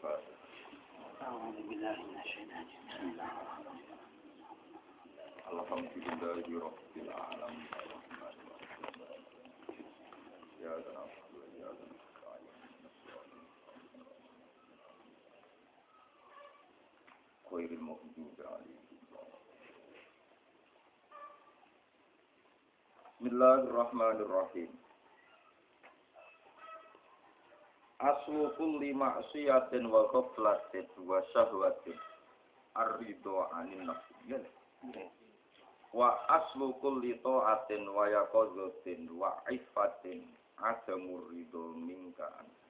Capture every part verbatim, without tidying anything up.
الفاتحة. أعوذ بالله من الشيطان بسم الله الحمد لله رب العالمين الرحمن الرحيم إياك نعبد وإياك نستعين غير المغضوب عليهم. بسم الله الرحمن الرحيم. Aslu kulli ma'siyatin wa ghaflatin wa syahwatin ar-ridha 'anil nafsi. Wa aslu kulli ta'atin wa yaqazatin wa 'iffatin 'adamur ridha minka.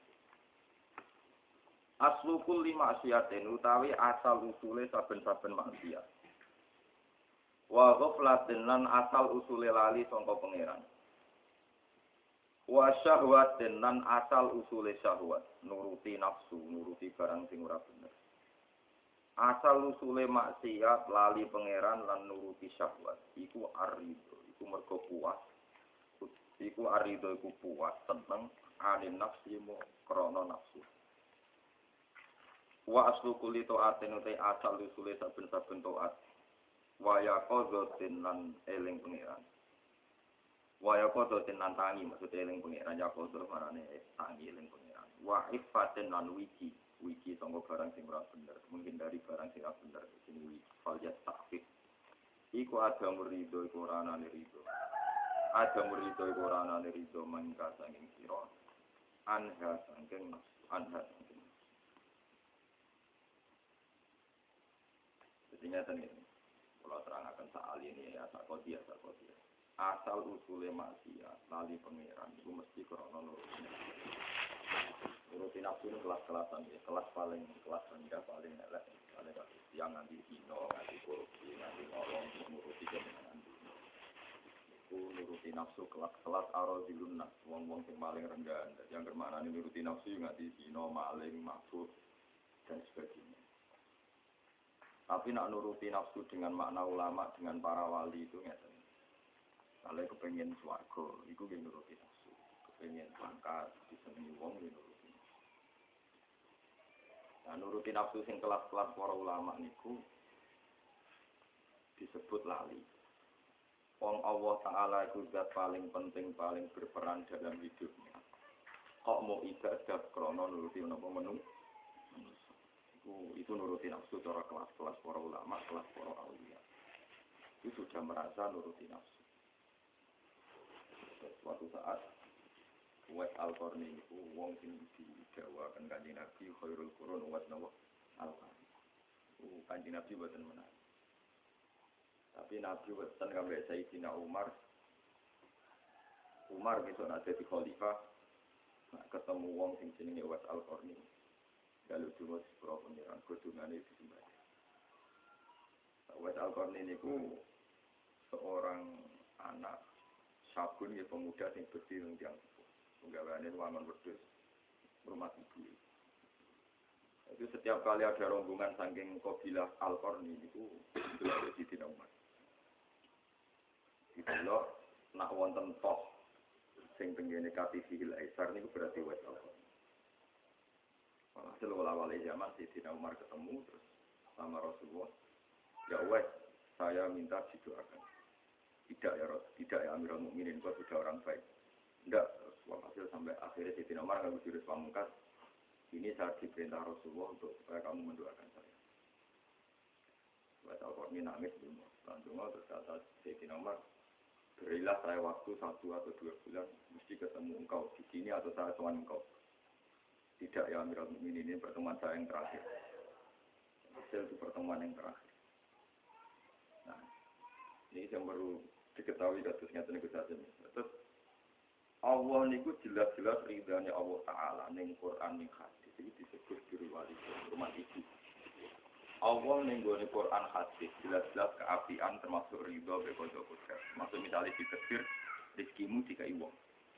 Aslu kulli ma'siyatin utawi asal usule saben-saben maksiat. Wa ghaflatin lan asal usule lali sangka pangeran. Wa syahwatin lan asal usule syahwat, nuruti nafsu, nuruti barang sing ora bener. Asal usule maksiat lali pangeran lan nuruti syahwat, iku arido, iku mergo puas. Iku arido iku puas, seneng anin nafsi mu krana nafsu. Wa aslu kulli ta'atin utai asal usule saben-saben taat. Wa yaqazatin lan eling pangeran. Wa yaqazatin lan tangi maksud eling pangeran yaqazah marane tangi eling pangeran. Wa iffatin lan wiki, wiki sanggo barang sing ora bener, mungkin dari barang sing ora bener sing wiki fal ya takfif. Iku ada murido iku ora ana rido. Ada murido iku ora ana rido mangka sanging sira. Anha sanging anha sanging. Sebenarnya tadi kalau terangkan soal ini ya tak kodia tak kodia. Asal usule maksiat lali pangeran itu mesti krana nuruti. Nuruti nafsu itu kelas-kelasan ya, kelas paling kelas rendah paling elek, paling yang nganti zina, nganti korupsi, nganti nolong, nuruti kemenangan dunia. Itu nuruti nafsu kelas-kelas aradilun nas, wong-wong sing paling rendah. Jadi yang bermakna nuruti nafsu nganti zina, maling, mabuk dan sebagainya. Tapi nak nuruti nafsu dengan makna ulama, dengan para wali itu ngeten. Kalau kepengen swarga, itu yang nuruti nafsu. Kepengen pangkat, disenengi wong, yang nuruti nafsu. Nah, nuruti nafsu sing kelas-kelas para ulama niku disebut lali. Wong Allah Ta'ala itu zat paling penting, paling berperan dalam hidupnya. Kok mau ibadah krono nuruti napa menu? Itu, itu nuruti nafsu cara kelas-kelas para ulama, kelas para aulia. Itu sudah merasa nuruti nafsu. Suatu saat Uwais Al-Qarni itu wong sing didawakan Kanjeng Nabi khairul qurun Uwais Al-Qarni. Itu Kanjeng Nabi boten menang. Tapi Nabi boten kambek Sayyidina Umar. Umar besok ada di khalifah ketemu wong sing jenenge Uwais Al-Qarni. Kalau cuma sepuro pengiran kudungane disembah. Uwais Al-Qarni niku seorang anak sabun ya pemuda yang berdiri di yang penggawaannya wangon wedhus rumah ibu. Itu setiap kali ada rombongan saking kabilah Al-Qarni itu delok di Sidina Umar. Didelok nak wonten toh sing tengene katifil Aisar niku berarti Uwais Al-Qarni. Hasil awal-awal zaman Sidina Umar ketemu terus sama Rasulullah. Ya Uwais, saya minta didoakan. Tidak ya Rasul, tidak ya Amirul Mukminin, kau sudah orang baik. Tidak, hasil sampai akhirnya Sayyidina Umar kalau jurus pamungkas, ini saya diperintah Rasulullah untuk supaya kamu mendoakan saya. Baca Al-Qur'an nangis dulu, langsung terus kata Sayyidina Umar, berilah saya waktu satu atau dua bulan, mesti ketemu engkau di sini atau saya tuan engkau. Tidak ya Amirul Mukminin, ini pertemuan saya yang terakhir. Hasil itu pertemuan yang terakhir. Nah, ini yang baru diketahui kasusnya negosiasi ini. Terus Allah niku jelas-jelas ridhanya Allah Ta'ala ning Quran ning hadis iki disebut biru wali rumah ibu. Allah ning gone Quran hadis jelas-jelas keapian termasuk ridho be kanca kudus. Maksud misalnya dikesir rezekimu dikai wong.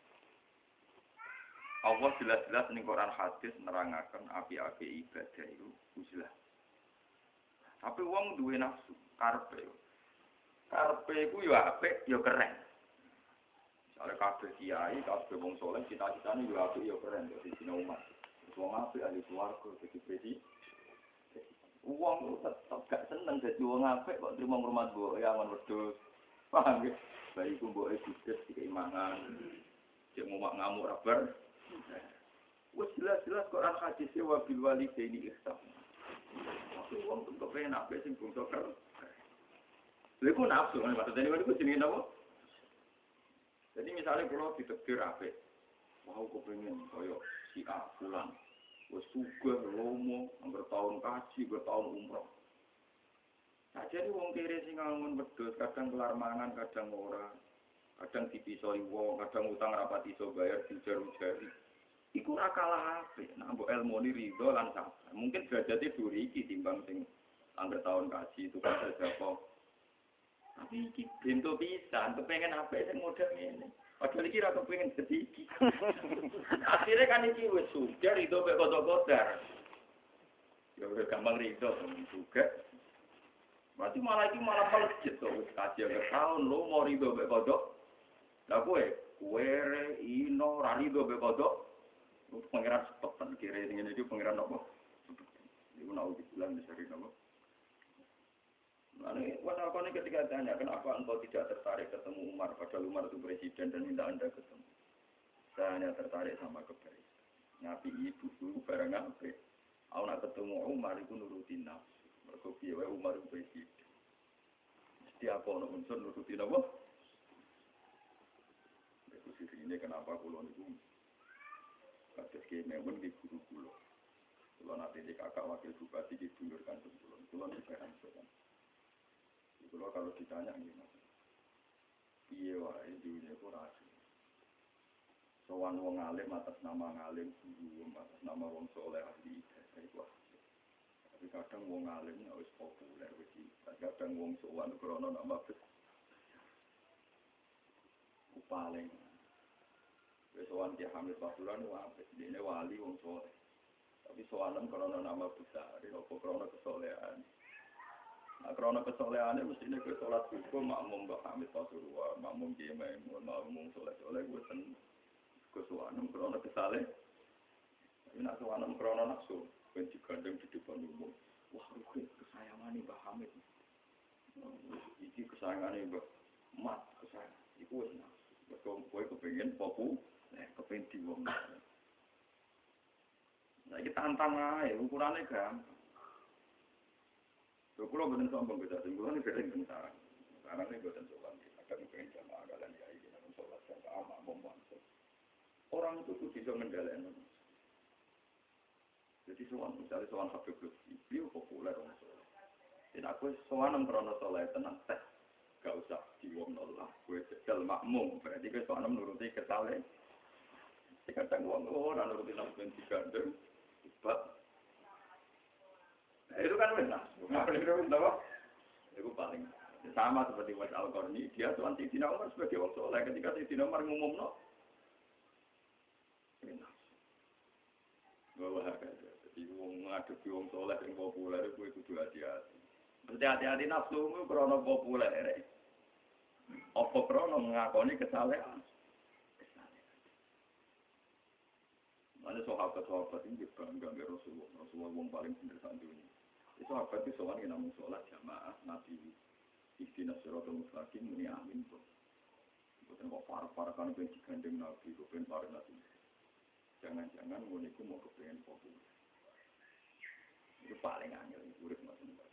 Allah jelas-jelas ning Quran hadis nerangaken api-api ibadah itu uzlah. Tapi wong duwe nafsu karepe Karpe ku yo apik yo keren. Misalnya kabeh kiai, kabeh wong saleh cita-citane yo apik yo keren dadi dina umat. wong apik ahli swarga dadi presiden. Wong tetep gak seneng dadi wong apik kok trimo ngurmat mbok ya aman wedhus. Paham ya? Bariku mboke budet dikeimangan. Cek ngomak ngamuk rabar. Wes jelas-jelas Quran hadis wa bil walidaini ihsan. Waktu wong untuk pengen apik sing bangsa ker. Lha iku nafsu kan maksudnya niku jenenge napa? Jadi misalnya kalau ditekdir apik, mau kepengen koyo si A pulang, wes sugih lomo, angger tahun kaji, bertahun umroh. Saja nih wong kiri sing ngangun wedhus, kadang kelar mangan, kadang ora, kadang dipisoi wong, kadang utang rapat iso bayar dijar-ujari. Iku ora kalah apik, nek mbok elmoni rido lan sabar. Mungkin derajate duri iki timbang sing angger tahun kaji itu kan apa. Tapi iki bento pisan, kepengen apik sing model ngene. Padahal iki ra kepengen sedikit. Akhirnya kan iki wis sudah rido mek kodok-kodar. Ya udah gampang rido juga. Berarti malah iki malah melejit to wis kaji ke tahun lo mau rido mek kodok. Lah kowe, kowe ino ra rido mek kodok. Pangeran sepetan kira ngene iki pangeran apa? Iku nau dibilang disari nama. Nah, wanita ini ketika tanya, kenapa engkau tidak tertarik ketemu Umar, padahal Umar itu presiden dan minta anda ketemu. Saya hanya tertarik sama kebaikan. Nabi ibu itu barang apa? Aku nak ketemu Umar itu nurutin nafsu. Mereka biaya Umar itu presiden. Setiap orang unsur nurutin apa? Itu sih ini kenapa kulon itu kasus kememun di guru-guru. Kulon nanti di kakak wakil bupati di dulurkan kulon. Kulon itu kan sekarang. Kalau kalau ditanya gimana? Iya wae dunia itu rahasia. Sowan wong alim atas nama ngalim guru, atas nama wong soleh ahli itu. Tapi kadang wong alim ya wis populer wis. Kadang wong sowan krono nama bet. Paling. Wis sowan Ki Hamid Pasuruan wae dene wali wong soleh. Tapi sowanem krono nama besar, opo krono kesolehan. Nah, karena kesolehannya mestinya ke sholat subuh makmum Mbak Hamid Pasuruan, makmum Kiai Maimun, makmum soleh-soleh gue sen kesuanem karena kesaleh. Tapi nak kesuanem karena nafsu, ben digandeng di depan umum. Wah, rugi kesayangan Mbak Hamid. Iki kesayangan Mbak Mat kesayang. Iku wis nafsu. Betul kowe kepengin popu, eh kepengin diwong. Nah, iki tantang ae, ukurane gampang. Kalau pulau benar sombong kita, singgungan ini sering tentang. Karena ini bukan sombong kita, kadang pengen jamaah kalian ya ini dalam sholat jamaah memang. Orang itu tuh bisa mengendalikan. Jadi soal misalnya soal Habib Lutfi, beliau populer orang sholat. Dan aku soal enam krono sholat tenang teh, gak usah diwong nolak. Gue sedal makmum, berarti gue soal menuruti kesalahan. Kadang uang orang nuruti langsung digandeng, ibat. Nah, itu kan benar. Bukan itu benar. Itu paling sama seperti Mas Al-Qarni. Dia tuan Sayyidina Umar sebagai orang soleh. Ketika Sayyidina Umar ngumumno, benar. Bahwa harga. Jadi orang menghadapi orang soleh yang populer itu kudu hati-hati. Mesti hati-hati nafsumu karena populer. Apa karena mengakoni kesalahan? Ada sahabat-sahabat ini bangga dengan Rasulullah. Rasulullah yang paling benar saat dunia. Itu sahabat itu soal yang namanya sholat jamaah Nabi Ikhtina Suratul Mustaqim ini amin tuh. Bukan kok parah-parah kan pengen digandeng Nabi, pengen parah Nabi. Jangan-jangan nguniku mau kepengen populer. Itu paling angel, urip macam-macam.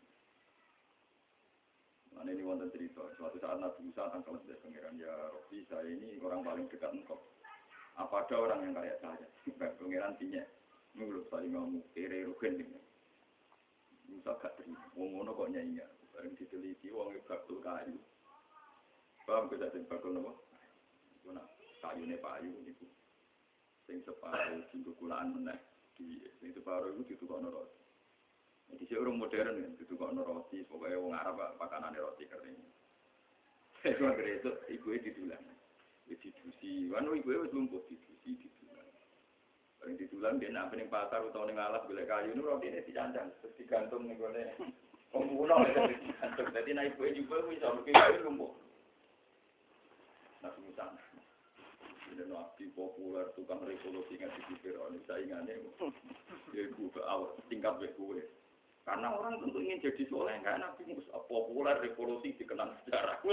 Nah ini wonten cerita. Suatu saat Nabi Musa tangkal dari pangeran ya Robi, saya ini orang paling dekat engkau. Apa ada orang yang kayak saya? Pangeran punya, menurut saya ngomong kere rugen ini. Musa gak terima, wong ngono kok nyanyi. Bareng diteliti, wong bakul kayu. Paham kita sing bakul nopo? Iku nak kayune payu niku. Sing separuh sing kulaan meneh di sing separuh iku ditukokno roti. Jadi sing urung modern kan ditukokno roti, pokoke wong Arab pakanane roti kering. Iku akhire itu iku didulang. Didusi, wanu iku wis lumpuh didusi didulang. Bareng didulang dia nak ning pasar utawa ning alas golek kayu niku rotine dicancang terus digantung ning gone pembunuh itu digantung. Dadi nek ibu juga iso mesti lumpuh. Nah, misalnya, ini nabi populer tukang revolusi yang dipikir oleh saingannya. Ya ibu ke awal tingkat gue. Karena orang tentu ingin jadi soleh, kan Nabi Musa populer revolusi dikenal sejarah.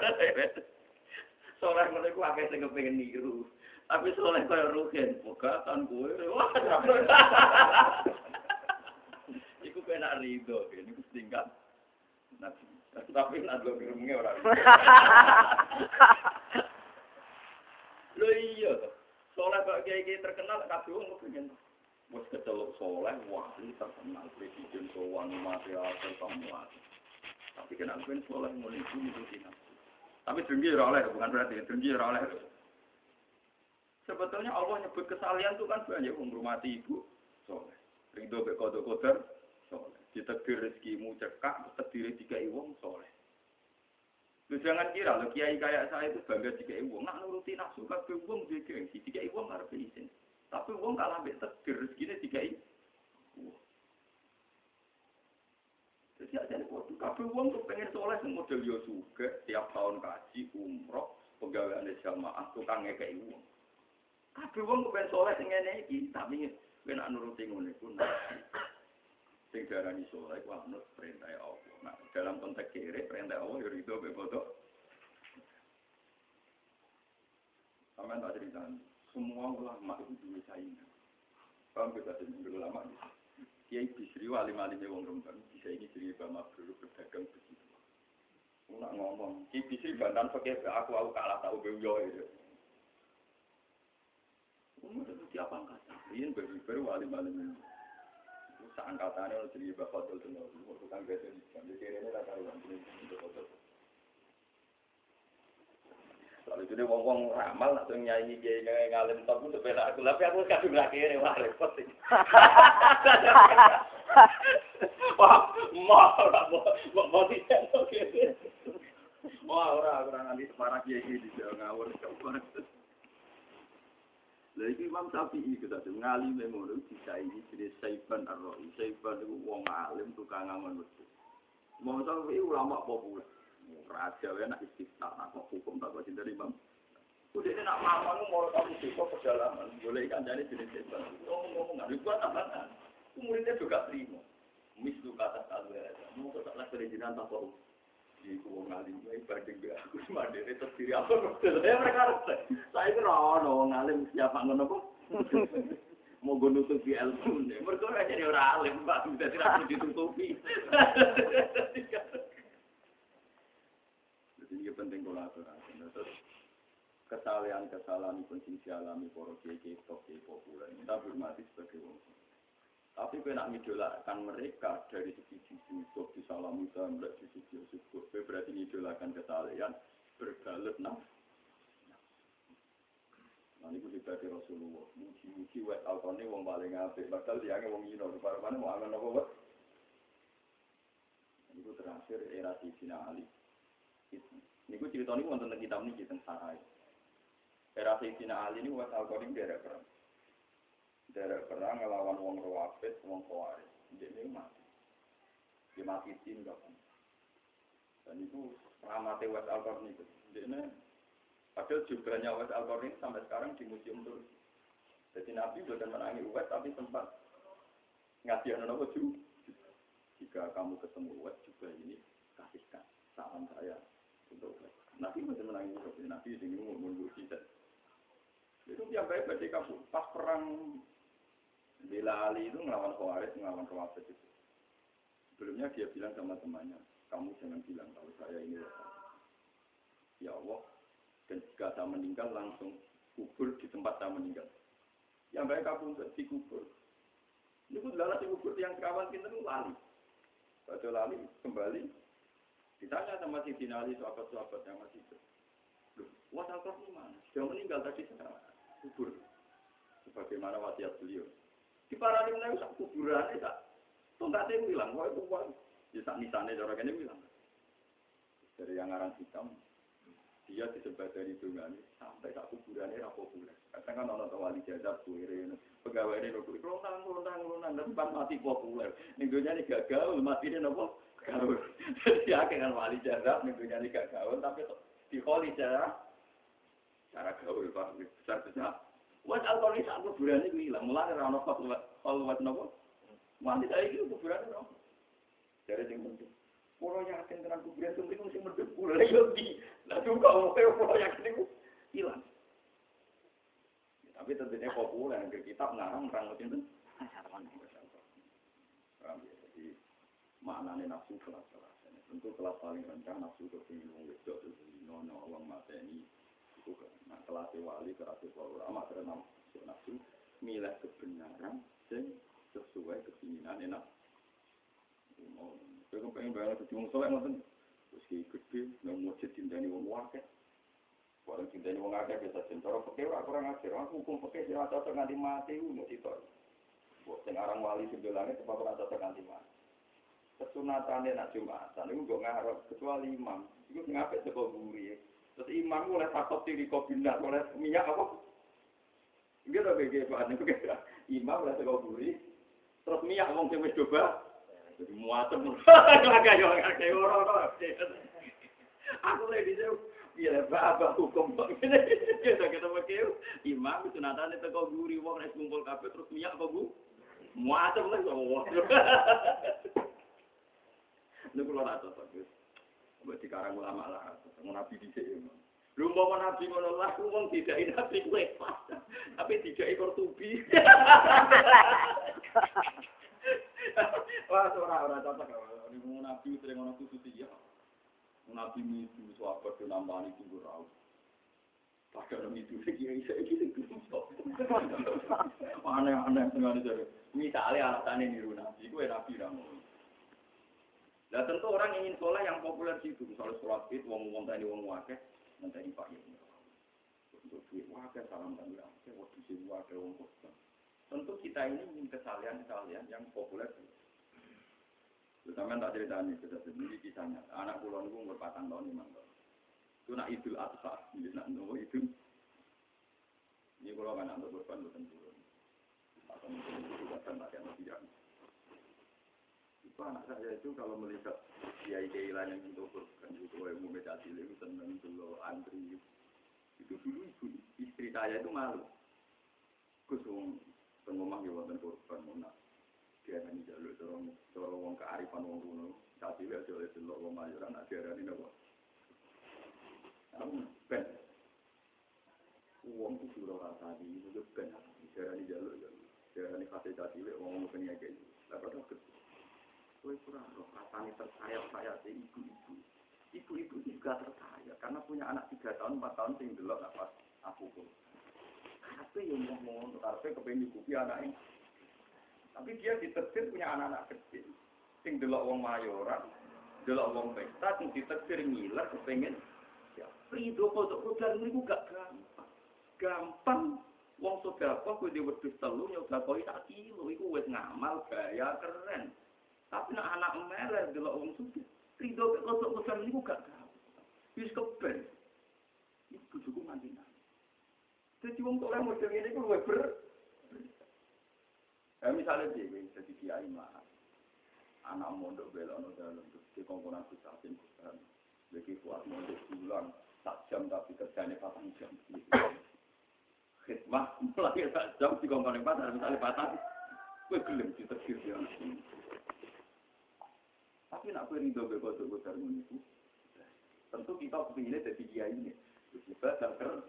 Soleh mereka apa yang kepengen niru, tapi soleh kaya rugen, moga kan gue, wah, iku kena rido, ini tingkat. Nabi, tapi nak lo birungnya orang. Lo iya, soleh kok kayak terkenal, tapi orang kepengen. Wes kecelok soleh, wali terkenal presiden sowan mati atau semua. Tapi kenapa pun soleh mulai itu itu tidak. Tapi dengki oleh bukan berarti dengki oleh. Sebetulnya Allah nyebut kesalian itu kan banyak menghormati ibu soleh. Ridho be kodok-kodok soleh. Ditakdir rezekimu cekak, takdir dikai wong soleh. Lu jangan kira lo kiai kayak saya itu bangga dikai wong, nak nuruti nafsu kabeh wong dia gengsi, dikai wong arep izin. Tapi wong kalah mbek takdir rezekine dikai. Jadi ajane kudu kabeh wong tuh pengen soleh sing model yo juga tiap tahun kaji umroh pegawaiane jamaah tukang ngekeki wong. Kabeh wong pengen soleh sing ngene iki tapi kowe nak nuruti ngene ku sing darani soleh ku anut perintah Allah. Nah, dalam konteks kiri perintah Allah yo rido be bodoh. Sampeyan tak ceritaan semua ulama itu dulu saingan. Paham kita sendiri ulama itu. Kiai Bisri wali-wali wong Rembang bisa ini jadi bama dulu berdagang begitu. Nak ngomong, Kiai Bisri bantan pakai aku aku kalah tahu beliau itu. Umur itu siapa angkatan? Ini baru wali-wali ini. Usaha angkatannya harus jadi bapak betul betul. Bukan biasa di sana. Jadi ini rata ruang ini betul. Kalau itu dia ngomong ramal atau nyanyi kayak ngalim top itu beda aku. Tapi aku kadung lagi ini wah repot sih. Wah, mau mau mau tidak oke. Wah orang orang nanti semarang kayak gini dia ngawur coba. Lagi Imam Syafi'i kita tuh ngalim memang bisa ini jenis Saiban Ar-Ra'i. Saiban itu wong alim tukang ngamen betul. Imam Syafi'i ulama populer. Raja ya nak istiqta, nak hukum tak kau cinta imam. Udah ni nak maman mau tahu siapa perjalanan, boleh ikan jadi jenis setan. Ngomong-ngomong, ada buat apa? Muridnya juga terima. Mislu kata satu ya, mau kau tak lagi perizinan tak tahu. Di kuwong ngalim, ibadah dia aku cuma dari terdiri apa betul. Saya mereka harus, saya itu orang ngalim siapa ngono kok. Mau gue nutupi ilmu, mereka jadi orang alim, pak, sudah tidak perlu ditutupi. Ini penting kolaborasi. Terus kesalahan-kesalahan pun sing dialami para kiai top populer. Kita hormati sebagai wong. Tapi kena ngidolakan mereka dari segi sujud disalami sampai di segi sujud. Berarti ngidolakan kesalahan berbalut nafsu. Nah ini juga di Rasulullah. Muji-muji wet alkone wong paling apik. Padahal dianggap wong ino. Rupanya mau angan apa buat? Ini terakhir era Sayyidina Ali. Ini gue cerita ini tentang kitab ini tentang Sarai. Era Sayyidina Ali ini buat Al-Qadim derek perang. Derek perang ngelawan wong Rawafid, wong Khawarij. Dia ini mati. Dia mati tinggal. Dan itu ramatnya West Al-Qadim itu. Dia ini, padahal jumlahnya West Al-Qadim sampai sekarang di museum Turki. Jadi Nabi bukan menangi West tapi sempat ngasih anak-anak juga. Jika kamu ketemu West juga ini, kasihkan salam saya. Untuk Nabi masih menangis seperti Nabi ini menunggu kita. Itu yang baik berarti kamu pas perang Bila Ali itu melawan Khawarij, melawan Rawafid itu. Sebelumnya dia bilang sama temannya, kamu jangan bilang kalau saya ini wafat. Ya Allah, dan jika saya meninggal langsung kubur di tempat saya meninggal. Yang baik kamu untuk dikubur. Ini pun adalah dikubur yang kawan kita itu lali. Pada lali kembali. Ditanya sama si Dinali, sahabat-sahabat yang masih itu. Loh, wasal kelas mana? Sudah meninggal tadi sekarang. Kubur. Sebagaimana wasiat beliau. Di para limna itu kuburan itu tak. Tongkatnya bilang, wah itu uang. Ya sak nisane cara kene bilang. Dari yang arang hitam. Dia disebar dari dungane sampai sak kuburannya ra populer. Kadang kan ana wali jadab kuwi pegawai ini kuwi lonang lonang lonang depan mati populer. Ning dunyane gagal, matine napa? Gaul. Ya kan wali jadab ning dunyane gagal tapi di kholi cara cara gaul Pak besar besar Wes alkohol sak kuburan iku ilang, mulane ora ono kholwat napa? Mati saiki kuburan ora. Jare sing penting. Kulo yakin tenan kuburan sing mriku sing medhep kulo yo di. Lah kok kulo yakin iku ilang. Tapi tentunya populer, ke kitab ngarang terang itu. Jadi maknanya nafsu kelas-kelas. Tentu kelas paling rendah nafsu kepingin wedok itu nono orang mateni. Itu nah kelas wali kelas ulama karena nafsu milah kebenaran dan sesuai keinginan enak. Saya kepengen banget cuma soalnya ngoten terus gede nang masjid dindani wong akeh. Orang cinta ini orang agak biasa cinta. Orang pakai orang kurang ajar. Aku hukum pakai dia cocok nganti mati. Mau citor. Buat sekarang wali sebelahnya sebab orang cocok nganti mati. Kesunatannya nak jumatan. Itu gak ngarep. Kecuali imam. Itu ngapet sebuah guri. Terus imam mulai takut diri kopinar. Mulai minyak apa? Gitu lah bagaimana. Imam mulai sebuah guri. Terus minyak ngomong cewek coba. Jadi muatem. Kayak orang-orang. Aku lagi jauh. Iya, apa hukum begini? Kita kita pakai imam itu nanti itu kau guri wong nek kumpul kabeh terus minyak apa bu? Muat apa semua. Niku lho ora cocok wis. Mbok dikarang ulama lah, ngono nabi dhisik. Lho mau nabi ngono lah wong didai nabi kuwi pas. Tapi didai kortubi. Wah, ora ora cocok. Niku nabi sering ngono khusus ya. Nabi itu sahabat itu nambah itu berau. Padahal itu sekian saya gitu gitu. Aneh-aneh sekali jadi. Misalnya alasannya niru Nabi, itu Nabi ramu. Nah tentu orang ingin sholat yang populer situ, misalnya sholat itu, wong wong tadi wong wakil, nanti pak ya. Untuk duit wakil salam dan wakil, waktu si wakil wong kosong. Tentu kita ini ingin kesalahan-kesalahan yang populer. Terutama tak cerita ini, sudah sendiri kisahnya. Anak pulau itu umur patang tahun, lima tahun. Itu nak idul adha, nak nunggu itu. Ini pulau kan untuk korban bukan turun. Atau mungkin itu juga kan tak yang tidak. Itu anak saya itu kalau melihat kiai-kiai lain yang untuk korban itu, yang mau meditasi itu senang dulu antri. Itu dulu ibu istri saya itu malu. Kusung pengomong ya wonten korban mau dia hanya jalur dorong dorong wong kearifan wong kuno, tapi dia jual itu wong mayoran ada ada ni nopo. Namun ben, wong itu sudah rasa di itu ben, dia hanya jalur jalur, dia hanya kasih kasih le wong mungkin ya kayak itu. Lepas itu, kau kurang roh rasanya tersayat sayat si ibu-ibu, ibu-ibu juga tersayat karena punya anak tiga tahun empat tahun sing delok apa aku pun. Tapi yang mau untuk karpe kepengen dikupi anaknya. Tapi dia ditetir punya anak-anak kecil. Sing delok wong mayoran, delok wong pesta, sing ditetir ngiler kepengen. Ya, prido kodok kodar niku gak gampang. Gampang wong sedekah kuwi wedhus telu nyoba koi sak kilo iku wis ngamal gaya keren. Tapi nek anak meler delok wong sugih, prido kodok kodar niku gak gampang. Wis keben. Iku bojoku mandinan. Dadi wong ora model ngene iku luwih ber Ya misalnya dia jadi kiai mah, anak mondok belok dalam terus di komponen kusatin kusan, bagi kuat mondok pulang tak jam tapi kerjanya patang jam. Khidmah mulai tak jam di komponen patang misalnya patang, gue gelem ditetir dia. Tapi nak gue rindu bego tuh besar itu, tentu kita kepinginnya jadi kiai ini, kita darker.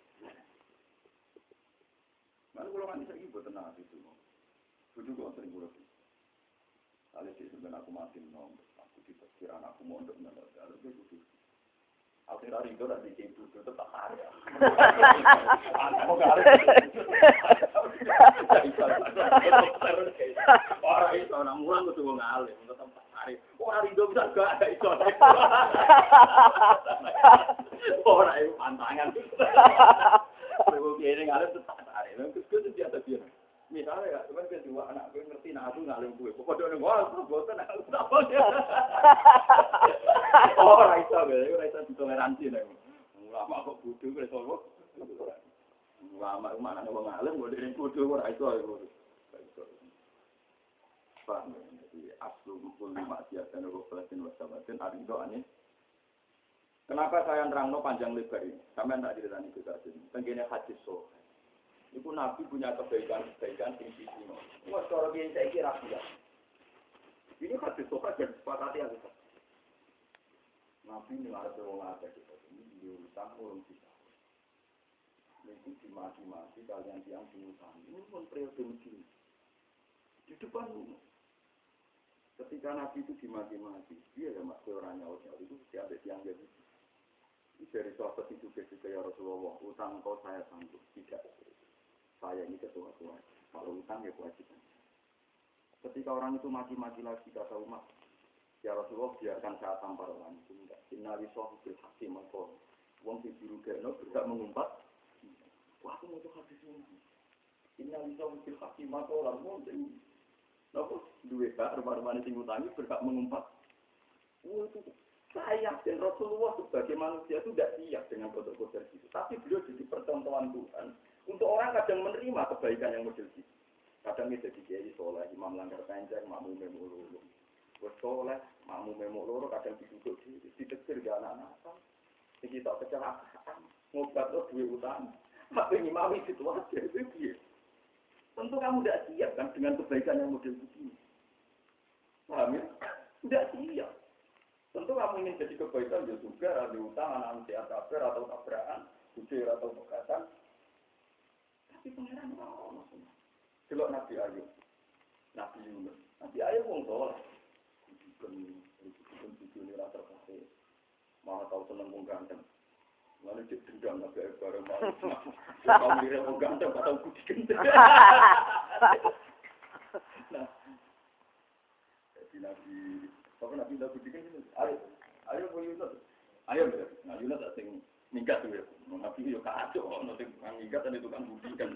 Mana kalau nggak bisa ibu tenang itu. Bujuk kok sering buruk. Kali sih sebenarnya aku mati nom, aku dipikir anakku mondok nggak ada, lebih bujuk. Akhir hari itu ada di ibu itu tetap hari. Anakmu kali. Orang itu orang mulang itu mau ngalih, tetap hari. Orang itu bisa gak ada itu. Orang itu pantangan. Kalau kiri ngalih tetap hari. Terus itu dia terbiasa. Misalnya ya, cuman kedua anak gue ngerti, nah aku ngalim gue. Pokoknya wah, aku bosan, aku tak boleh. Oh, raisa gue, raisa toleransi nih. Lama aku bodoh, gue soalnya. Lama mana nih ngalim, gue dari bodoh, raisa gue. Paham ya? Jadi asal pun maksiat dan roflasin wasabatin arido aneh. Kenapa saya nerangno panjang lebar ini? Sampai tak diritan itu tadi. Tenggine hadis so. Itu Nabi punya kebaikan-kebaikan yang sisi. Wah, cara dia saya kira dia. Ini hadis sokat dan sepakati yang kita. Nabi ini ada orang ada kita. Ini diutang orang kita. Ini dimati-mati kalian yang diutang. Ini pun periode begini. Di depan ini. Ketika Nabi itu dimati-mati, dia ada maksud orangnya orang itu diambil tiang jadi. Ini dari sahabat itu juga ya Rasulullah, utang kau saya sanggup tidak. Saya ini ketua-tua. Kalau utang ya kewajiban. Ketika orang itu mati-mati lagi kata Umar, ya Rasulullah biarkan saya tampar orang itu enggak. Innali sohbil hakim makor. Wong si biru kena berhak mengumpat. Wah, aku mau hadis ini. Innali sohbil hakim makor. Orang itu, nopo dua kak rumah-rumah ini utangi berhak mengumpat. Wah itu saya dan Rasulullah sebagai manusia itu tidak siap dengan kode-kode itu. Tapi beliau jadi percontohan Tuhan untuk orang kadang menerima kebaikan yang model itu. Kadang ini jadi kiai soleh, imam langgar panjang, makmum memuk loro. Wes soleh, makmum memuk loro kadang diduduk di ditetir gak anak-anak. Iki tak kecelakaan, ngobat lo duwe utang. Tapi ngimami situasi itu dia. Tentu kamu tidak siap kan dengan kebaikan yang model begini. Paham ya? Tidak siap. Tentu kamu ingin jadi kebaikan ya juga ada utang, anak sehat kabar atau tabrakan, bujur atau pegatan. Tapi pengiran Allah. Delok Nabi Ayub, Nabi Yunus, Nabi Ayub wong soleh, bukan bukan tujuan rata terkasih, malah tahu seneng wong ganteng, malah cek dendam Nabi Ayub bareng malu, tahu diri wong ganteng, tahu budi ganteng. Nah, jadi Nabi, apa Nabi Nabi budi ganteng? Ayo, ayo wong Yunus, ayo ber, nah Yunus asing minggat tuh ya, Nabi yo kacau, nanti minggat dan itu kan budi kan.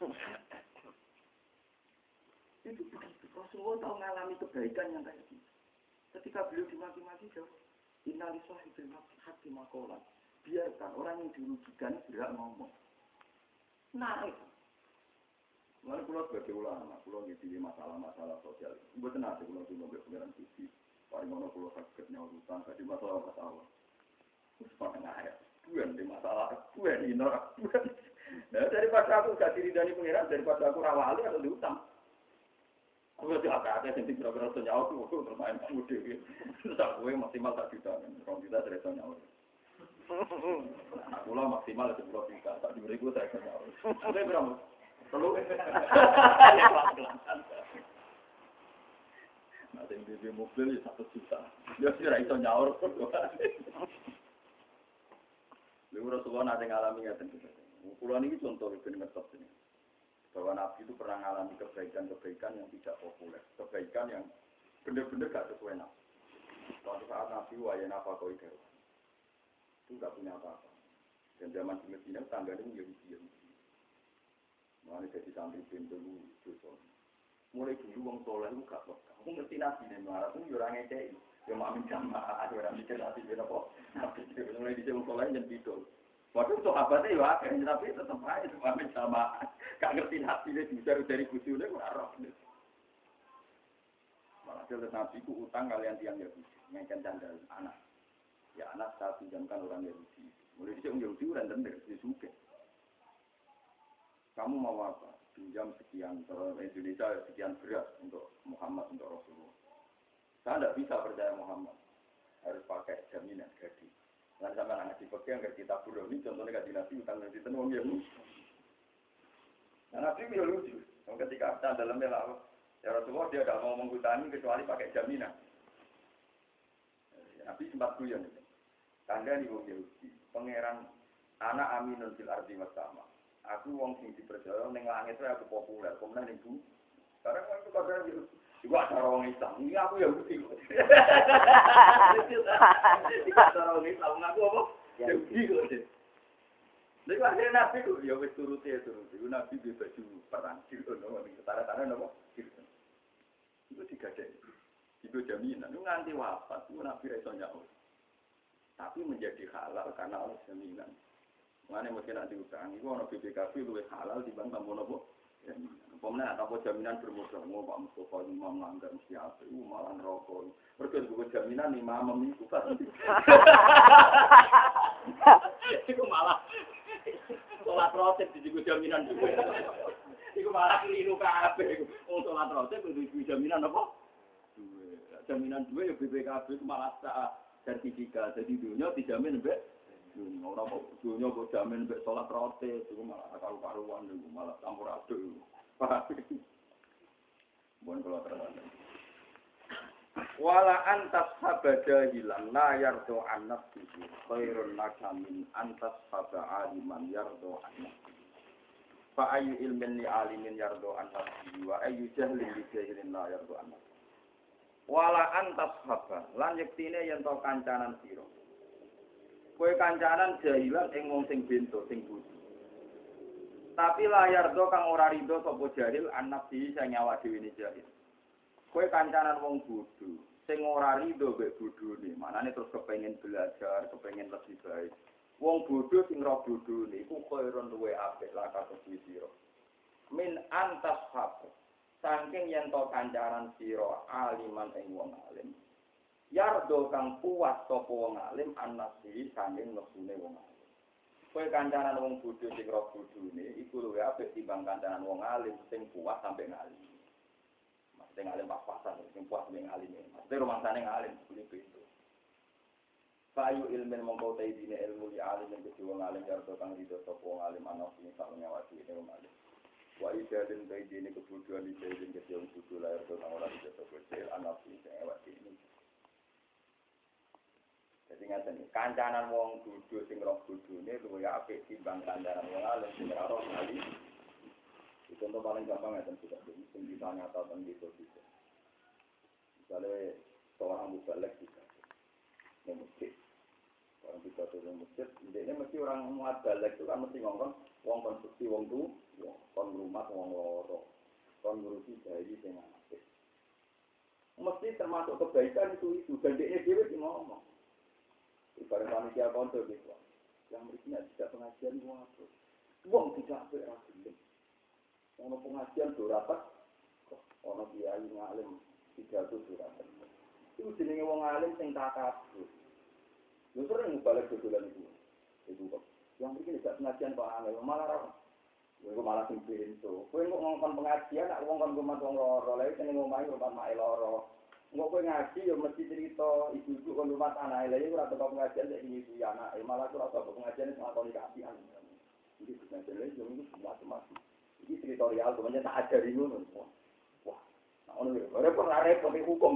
Itu begitu. Rasulullah tahu mengalami kebaikan yang kayak gitu. Ketika beliau dimaki-maki jauh, innali sahibil hati makolan. Biarkan orang yang dirugikan berhak ngomong. Nah, lalu pulau sebagai ulama, pulau ngisi masalah-masalah sosial. Buat nanti pulau itu mobil pengiran suci. Paling mana pulau sakitnya urusan, jadi masalah-masalah. Terus mana ayat? Bukan di masalah, bukan di norak, bukan. Nah, daripada aku gak diri dari pengiran, daripada aku rawali atau diutang. Aku tidak ada yang tinggal berapa nyawa tu, aku bermain kamu dewi. Tak gue maksimal tak juta, kalau kita cerita nyawa. Aku lah maksimal sepuluh juta, tak diberi gue saya nyawa. Ada berapa? Perlu? Nanti beli mobil satu juta, dia sudah itu nyawa. Lalu Rasulullah nanti ngalami ya tentu. Pulau ini contoh itu dengan top ini. Bahwa Nabi itu pernah mengalami kebaikan-kebaikan yang tidak populer, kebaikan yang benar-benar gak sesuai Nabi. Suatu saat Nabi wayang apa kau itu, itu gak punya apa-apa. Dan zaman di Medina tangganya Yahudi Yahudi. Mulai jadi santri pintu dosa. Mulai dulu wong soleh itu gak apa. Aku ngerti Nabi dan marah itu orang ngecek, yang mamin jamaah, orang mikir Nabi beda kok. Nabi mulai di wong soleh yang bidol. Waktu sahabatnya ya akhirnya tapi tetap aja cuma sama gak ngerti Nabi dia bisa dari kusinya kurang roh. Malah jelas Nabi ku utang kalian tiang Yahudi, ngengken candal anak. Ya anak saya pinjamkan orang Yahudi. Mulai dia orang Yahudi orang tender dia suka. Kamu mau apa? Pinjam sekian orang Indonesia sekian beras untuk Muhammad untuk Rasulullah. Saya tidak bisa percaya Muhammad harus pakai jaminan gaji. Nanti sampai anak dipegang ke kita burung ini contohnya kaji Nabi utang nanti tenung ya lucu. Nah Nabi ya lucu. Ketika kita dalamnya lah, ya Rasulullah dia tidak mau menghutangi kecuali pakai jaminan. Nabi sempat guyon itu. Tanda nih wong Yahudi, pangeran anak aminun fil ardi wasama. Aku wong sing dipercaya ning langit aku populer, kemudian ning bumi. Sekarang aku kadang gitu. Juga cara orang Islam, ini aku Yahudi. Juga cara orang Islam, aku apa? Yahudi. Jadi akhirnya Nabi itu, ya wis turuti ya turuti. Nabi di baju perang, tara-tara apa? Itu digadai. Itu jaminan, itu nganti wafat, itu Nabi itu nyawa. Tapi menjadi halal karena Allah jaminan. Mana mungkin nanti utang, itu orang B P K B lebih halal dibanding kamu apa? Pemenang apa jaminan bermusuh, mau Pak Mustafa imam langgar mesti apa? Uh malah rokok. Berkat buku jaminan imam itu kan. Itu malah. Salat rotib dijugo jaminan duwe. Iku malah keliru kabeh iku. Wong salat rotib kudu jaminan apa? Duwe. Jaminan duwe ya B P K B malah sak sertifikat. Jadi dunia dijamin mbek ora kok dunia kok jamin mbek salat rotib iku malah karu-karuan iku malah campur aduk iku. Mohon kula terangkan. Wala antas habada hilang la yardo an nafsihi khairun laka min antas haba aliman yardo an nafsihi fa ayu ilmin li alimin yardo an nafsihi wa ayu jahlin li jahilin la yardo an nafsihi wala antas haba lan yektine yen to kancanan sira kowe kancanan jahilan ing wong sing bento sing bodho tapi la yardo kang ora rido sapa jahil an nafsihi sing nyawa dhewe ne jahil. Kowe kancanan wong bodho, sing ora rido mbek bodhone, manane terus kepengin belajar, kepengin lebih baik. Wong bodho sing ora bodhone iku khairun luwe apik laka kedhi sira. Min antas hab. Saking yen to kancanan sira aliman ing wong alim. Yardo kang puas sapa wong alim anasi saking nepsune wong alim. Kowe kancanan wong bodho sing ora bodhone iku luwe apik timbang kancanan wong alim sing puas sampe ngalim. Sing alim pas-pasan, sing puas ning alime. Maksudnya rumangsane ngalim kuwi pintu. Fayu ilmen mongko ta idine ilmu li alim ing kedua ngalim yardo kang rido sapa wong alim ana sing sakmene awake dhewe wong alim. Wa idadin ta idine kebutuhan iki ing kedua kudu lahir to kang ora rido sapa cil ana sing awake dhewe. Dadi ngaten kancanan wong bodho sing roh bodhone luwih apik timbang kancanan wong alim sing ora roh ngalim. Contoh paling gampang ya tentu saja, mungkin ditanya atau tentang itu juga. Misalnya seorang mubalek juga, yang masjid, orang kita tuh yang masjid, intinya mesti orang mubalek itu kan mesti ngomong, uang konstruksi uang tuh, kon rumah uang loro, kon ngurusi bayi dengan anak. Mesti termasuk kebaikan itu itu, dan dia dia sih ngomong. Ibarat panitia konsul gitu, yang berikutnya tidak pengajian uang apa, uang tidak berhasil. Ono pengajian durapat, ono kiai ngalim tiga tuh durapat. Itu jenenge wong alim sing takabur. Lu sering balik dodolan itu. Ibu kok. Yang begini gak pengajian kok angel malah ra. Kowe malah sing pintu. Kowe kok ngomong pengajian nak wong kon kumat wong loro. Lah iki ning omahe rumah mak loro. Engko kowe ngaji yo mesti cerita ibu-ibu kon rumah anake. Lah iki ora teko pengajian sik iki anake. Malah ora teko pengajian sing nglakoni kapian. Iki pengajian yo iki macam-macam. Ini teritorial, sebenarnya tak ajari dulu. Wah, nah ini repot, repot di hukum.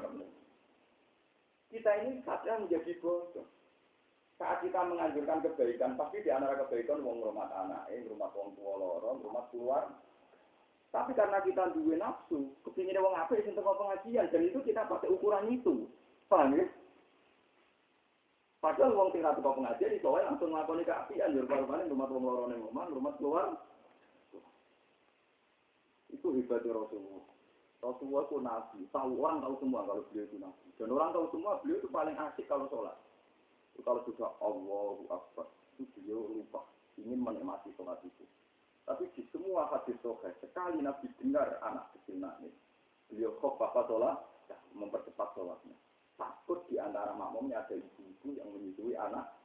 Kita ini saatnya menjadi bodoh. Saat kita menganjurkan kebaikan, pasti di antara kebaikan wong rumah anak, rumah wong tua lorong, rumah keluar. Tapi karena kita duwe nafsu, kepingin wong apa yang tentang pengajian, dan itu kita pakai ukuran itu. Paham ya? Padahal wong tinggal tentang pengajian, itu langsung melakukan keapian, rumah rumah wong lorong yang rumah, rumah keluar. Itu hebatnya Rasulullah. Rasulullah itu nabi. Tahu orang tahu semua kalau beliau itu nabi. Dan orang tahu semua beliau itu paling asik kalau sholat. Itu kalau sudah Allahu Akbar, itu beliau lupa ingin menikmati sholat itu. Tapi di semua hadis sahih sekali Nabi dengar anak kecil nangis, beliau khofaf sholat, ya, mempercepat sholatnya. Takut di antara makmumnya ada ibu-ibu yang menyusui anak.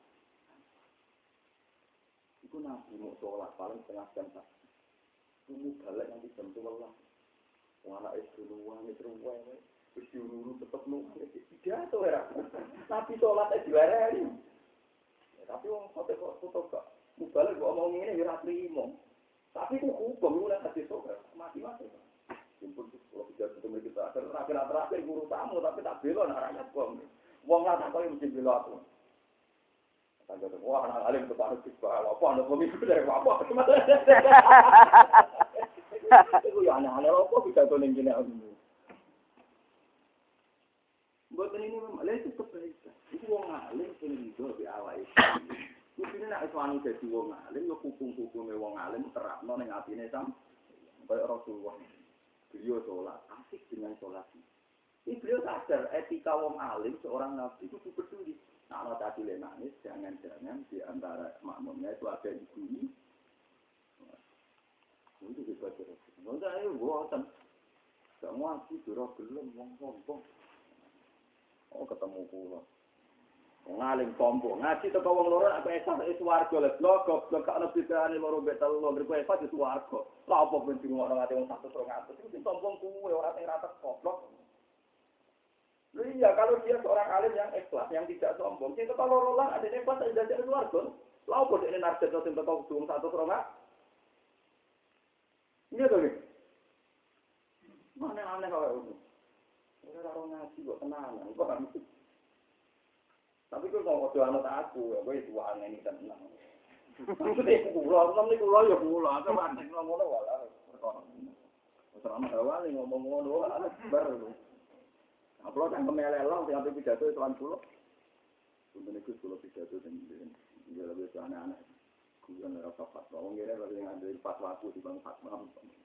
Itu Nabi mau sholat paling setengah jam saja. Ini balik nanti jam tujuh. Wala itu luang itu luang. Berjuru tetap luang. Tidak tuh ya. Tapi sholat aja juara. Tapi orang foto foto gak. Balik gua ngomong ini ya terima. Tapi itu hukum mulai hati sholat mati-mati. Simpul kalau tidak ketemu kita terakhir-terakhir guru tamu tapi tak bela nak rakyat gua. Wong lah tak tahu mesti bela aku. Tangga wah anak alim kepada siswa apa anda pemimpin dari apa? Itu ya anak-anak apa bisa toning gini aku. Buatan ini memang itu kebaikan. Itu wong alim sing rido di awal itu. Mungkin nak suami jadi wong alim, yo hukum-hukumnya wong alim terapno ning atine sam. Kayak Rasulullah. Beliau sholat, asik dengan sholat. Ini beliau sadar etika wong alim seorang nabi itu peduli. Nah, kalau tadi nangis, jangan-jangan di antara makmumnya itu ada ibu ini. Itu juga terus. Enggak, ayo buatan. Semua sih durah belum, wong-wong. Oh, ketemu pulau. Ngalim sombong. Ngaji teko wong loro apa esah es warga le blok blok gak ono bedane loro mbek telu lho grek esah itu warga. Lah apa ben sing ngono ngate wong seratus dua ratus itu sing sombong kuwe ora sing rata goblok. Lho iya kalau dia seorang alim yang ikhlas yang tidak sombong, sing teko loro lan adene pas dadi warga. Lah apa dene narjet sing teko wong seratus dua ratus. Iya to iki. Mana aneh kok itu. Ora ora ngaji kok tenanan kok. Tapi kok kok doa anut aku, kowe tuan ini tenang. Maksudnya kula, sampe kula ya kula, sampe aneh ngono wae perkara. Wis ana awal ngomong ngono bar. Apa kan kemelelong sing ape pidato tuan kula. Kumpul iku kula pidato sing ya lebih anak-anak. Kuwi ora apa-apa. Wong ngene lho sing ngandel fatwa aku di bang fatwa.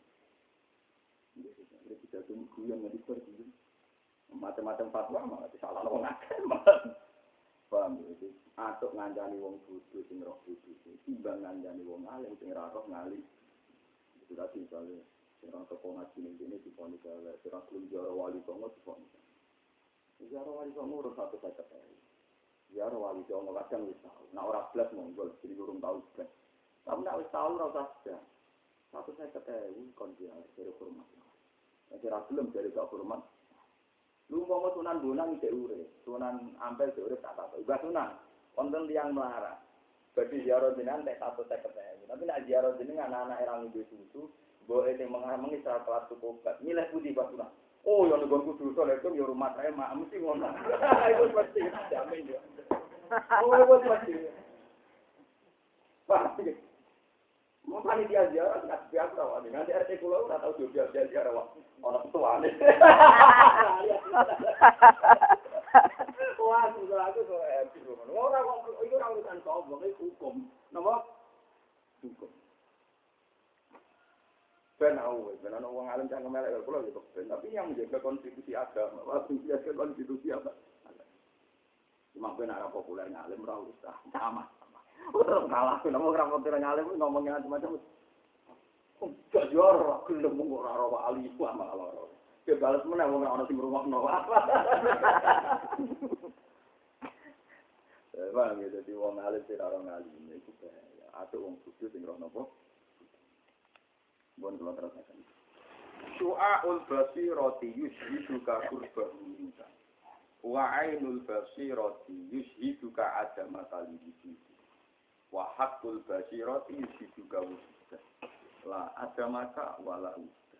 Ini pidato kuwi yang dipergi. Macam-macam fatwa malah disalah wong akeh. Paham itu atuk ngandani wong bodho sing roh bodho timbang ngandani wong alim sing ora roh ngali itu tadi misalnya sing ora teko ngaji ning kene diponi gawe sing ora kulo jaro wali songo diponi jaro wali songo ora satu seket jaro wali songo kadang wis tau nek ora blas monggo jadi urung tau blas tapi nek wis tau ora usah blas satu seket kon dia dari hormat nek ora belum dari kok hormat. Lu mau sunan bonang iki urip, sunan ampel iki urip tak apa. Iba sunan, wonten tiyang melarat. Bagi ziarah jenengan tek satu seket ewu. Tapi nek ziarah jenengan anak-anak era ngombe susu, mboke sing mengarep istirahat kelas obat. Milih pundi Pak Sunan? Oh, yo nggonku dosa lek yo rumah saya mak mesti ngono. Iku pasti jamin yo. Oh, iku pasti. Pak, mau panitia ziarah nggak biasa wah. Nanti R T kulo ora tau jodoh ziarah wah. Ono tuane. Wah, sudah aku kok happy ngono. Ora kok iku ora urusan sombong, iku hukum. Napa? Hukum. Ben aku, ben ana wong alim cangkem elek kula gitu. Tapi yang menjaga konstitusi agama, waktu menjaga konstitusi apa? Cuma ben ora populer ngalim ora usah. Sama. Ora kalah, nek ora populer ngalim ngomongnya macam-macam. Gak juara, gelem ora ora wali malah ora. Ya balas meneh wong ana sing ngrungokno. Eh, wah, gitu di wong alim sing ora ngalim iku ya atuh wong kudu sing rono apa? Bon kula terusaken. Su'aul basirati yushhiduka qurbahu minka. Wa 'ainul basirati yushhiduka adama talihi. Wa haqqul basirati yushhiduka wujud. La adamaka wala wujud.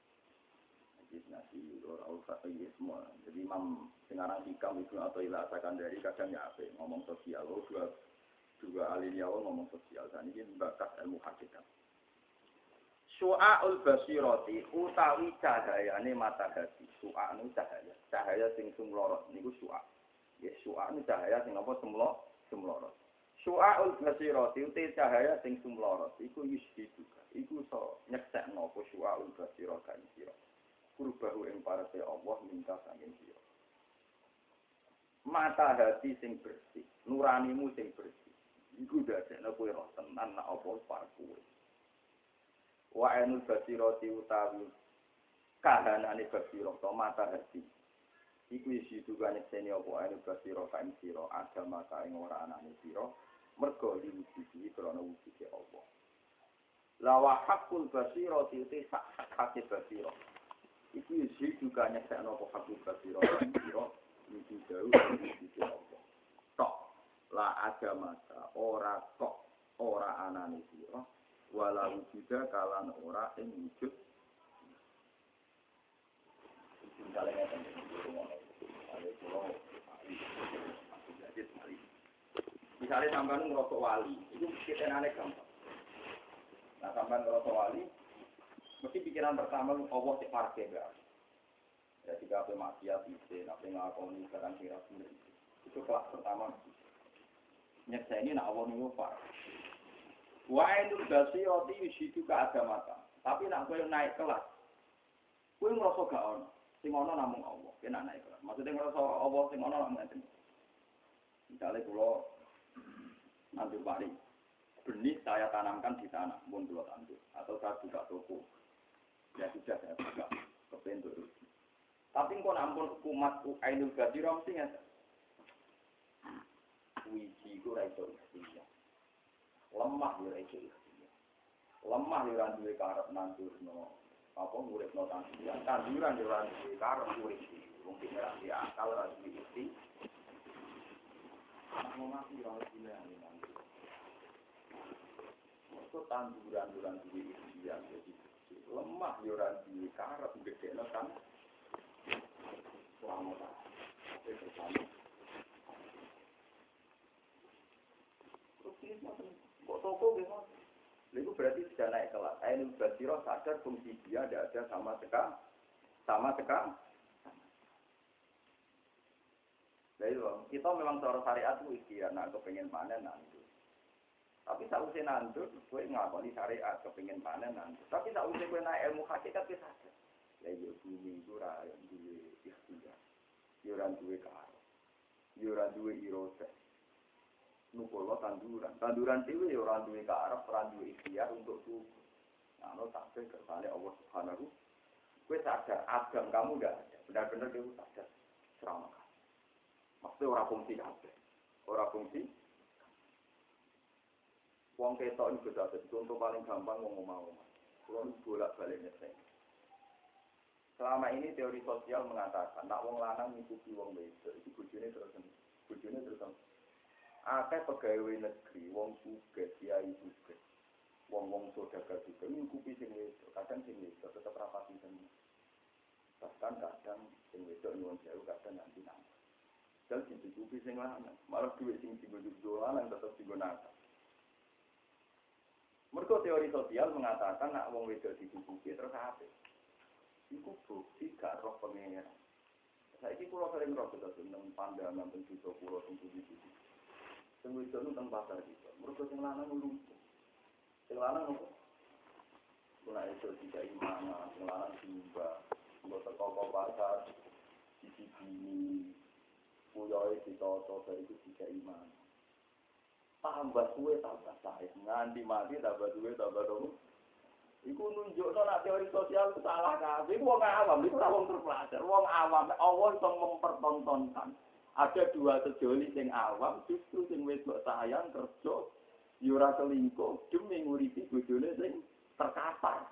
Nasi orang usah iya semua. Jadi Imam Singarang Hikam itu atau Ila Sakandari kadang ya apa ngomong sosial. Oh, juga juga aliniawan ngomong sosial. Dan ini bakat ilmu hakikat. Su'aul basirati utawi cahayane mata hati. Su'anu cahaya. Cahaya sing sumlorot niku su'a. Ya su'anu cahaya sing apa sumlo sumlorot. Su'aul basirati uti cahaya sing sumlorot iku yushiduka. Iku so nyeksekno apa su'aul basirati sira. Kurbahu ing parate Allah minta sanging sira. Mata hati sing bersih, nuranimu sing bersih. Iku dadekno kowe roh tenan nek apa parku. Wa ainul basirati utawi kahanane basira to mata hati. Iku isi dugane sene apa ainul basira kaing sira agama kaing ora anane sira mergo diwujudi krana wujude Allah. La wa haqqul basirati te sak hati basira. Iku isi juga nyekno apa hakul basiro basiro iki jauh iki apa tok la agama ora kok ora anane sira wala wujud kalan ora ing wujud tinggal ngeten misalnya sampean ngrosok wali itu pikiranane gampang nah sampean ngrosok wali mesti pikiran pertama Allah sing parke ya. Ya jika apa maksiat iki, nek ngakoni barang sing ra bener. Itu kelas pertama. Nyekseni nek Allah niku par. Wa ainul basirati yusidu ka agamata. Tapi nek kowe naik kelas, kowe ngrasa gak ono. Sing ono namung Allah. Kena naik kelas. Maksudnya ngrasa Allah sing ono namung ngeten. Misale kula nandur pari. Benih saya tanamkan di tanah, pun kula tandur atau saya buka toko. Ya sudah saya buka kepentuk rugi. Tapi kok ampun umat ainul basirah mesti ngeten. suci iku ora iso ikhtiar. Lemah yo ora iso ikhtiar. Lemah yo ora duwe karep nandurno. Apa nguripno tanduran, tanduran yo ora duwe karep urip. Wong sing ora duwe akal ora duwe ikhtiar. Mau mati ora duwe ane. Kok tanduran-tanduran duwe ikhtiar jadi lemah yo ora duwe karep gedhekno kan. Wong ora. Itu sama. Kok toko gimana? Itu berarti sudah naik kelas. Ainul Basiro sadar fungsi dia tidak ada sama sekali. Sama sekali. Nah itu, kita memang cara syariat itu ikhtiar. Nah, kepengen panen nanti. Tapi sausé nandur, kowe ngakoni syariat kepengen panen nandur. Tapi sausé kowe naik ilmu hakikat wis sadar. Ya yo bumi iku ora duwe ikhtiar. Yo ora duwe karep. Yo ora duwe irada. Nukola tanduran. Tanduran dhewe ya ora duwe karep, ora duwe ikhtiar untuk tubuh. Nah, ono sampai kersane Allah Subhanahu. Kowe sadar agam kamu enggak ada. Benar-benar kowe sadar serama kamu. Maksudnya ora fungsi kabeh. Ora fungsi. Wong ketok iki dadi contoh paling gampang wong omah-omah. Kulo bolak-balik nyesek. Selama ini teori sosial mengatakan nak wong lanang ngikuti wong wedok iki bojone terus bojone terus akeh pegawai negeri, wong sugih, kiai sugih, wong-wong saudagar juga ngikuti sing wedok, kadang sing wedok tetep rapati tenan. Bahkan kadang sing wedok nyuwun sewu kadang nanti nang. Dal sing dikupi sing lanang, malah duwe sing digo-digo lanang tetep digunakan. Mergo teori sosial mengatakan nak wong wedok dikupi terus apik. Iku bukti gak roh pengeran. Saiki kula sering roh tentang pandangan tentang dosa kula tentang iki. Sing wedok nu teng pasar iki. Mergo sing lanang lumpuh. Sing lanang opo? Kula iso tidak iman, sing lanang simba, mbok teko pasar sisi bini. Kuyoe ditoto dari tidak iman. Tambah suwe tambah sae, nganti mati tambah suwe tambah dong. Iku nunjukno nek teori sosial itu salah kabeh. Wong awam iku ora wong terpelajar. Wong awam Allah iso mempertontonkan. Ada dua sejoli sing awam, justru sing wedok sayang kerja, yo ora selingkuh demi nguripi bojone sing terkapar.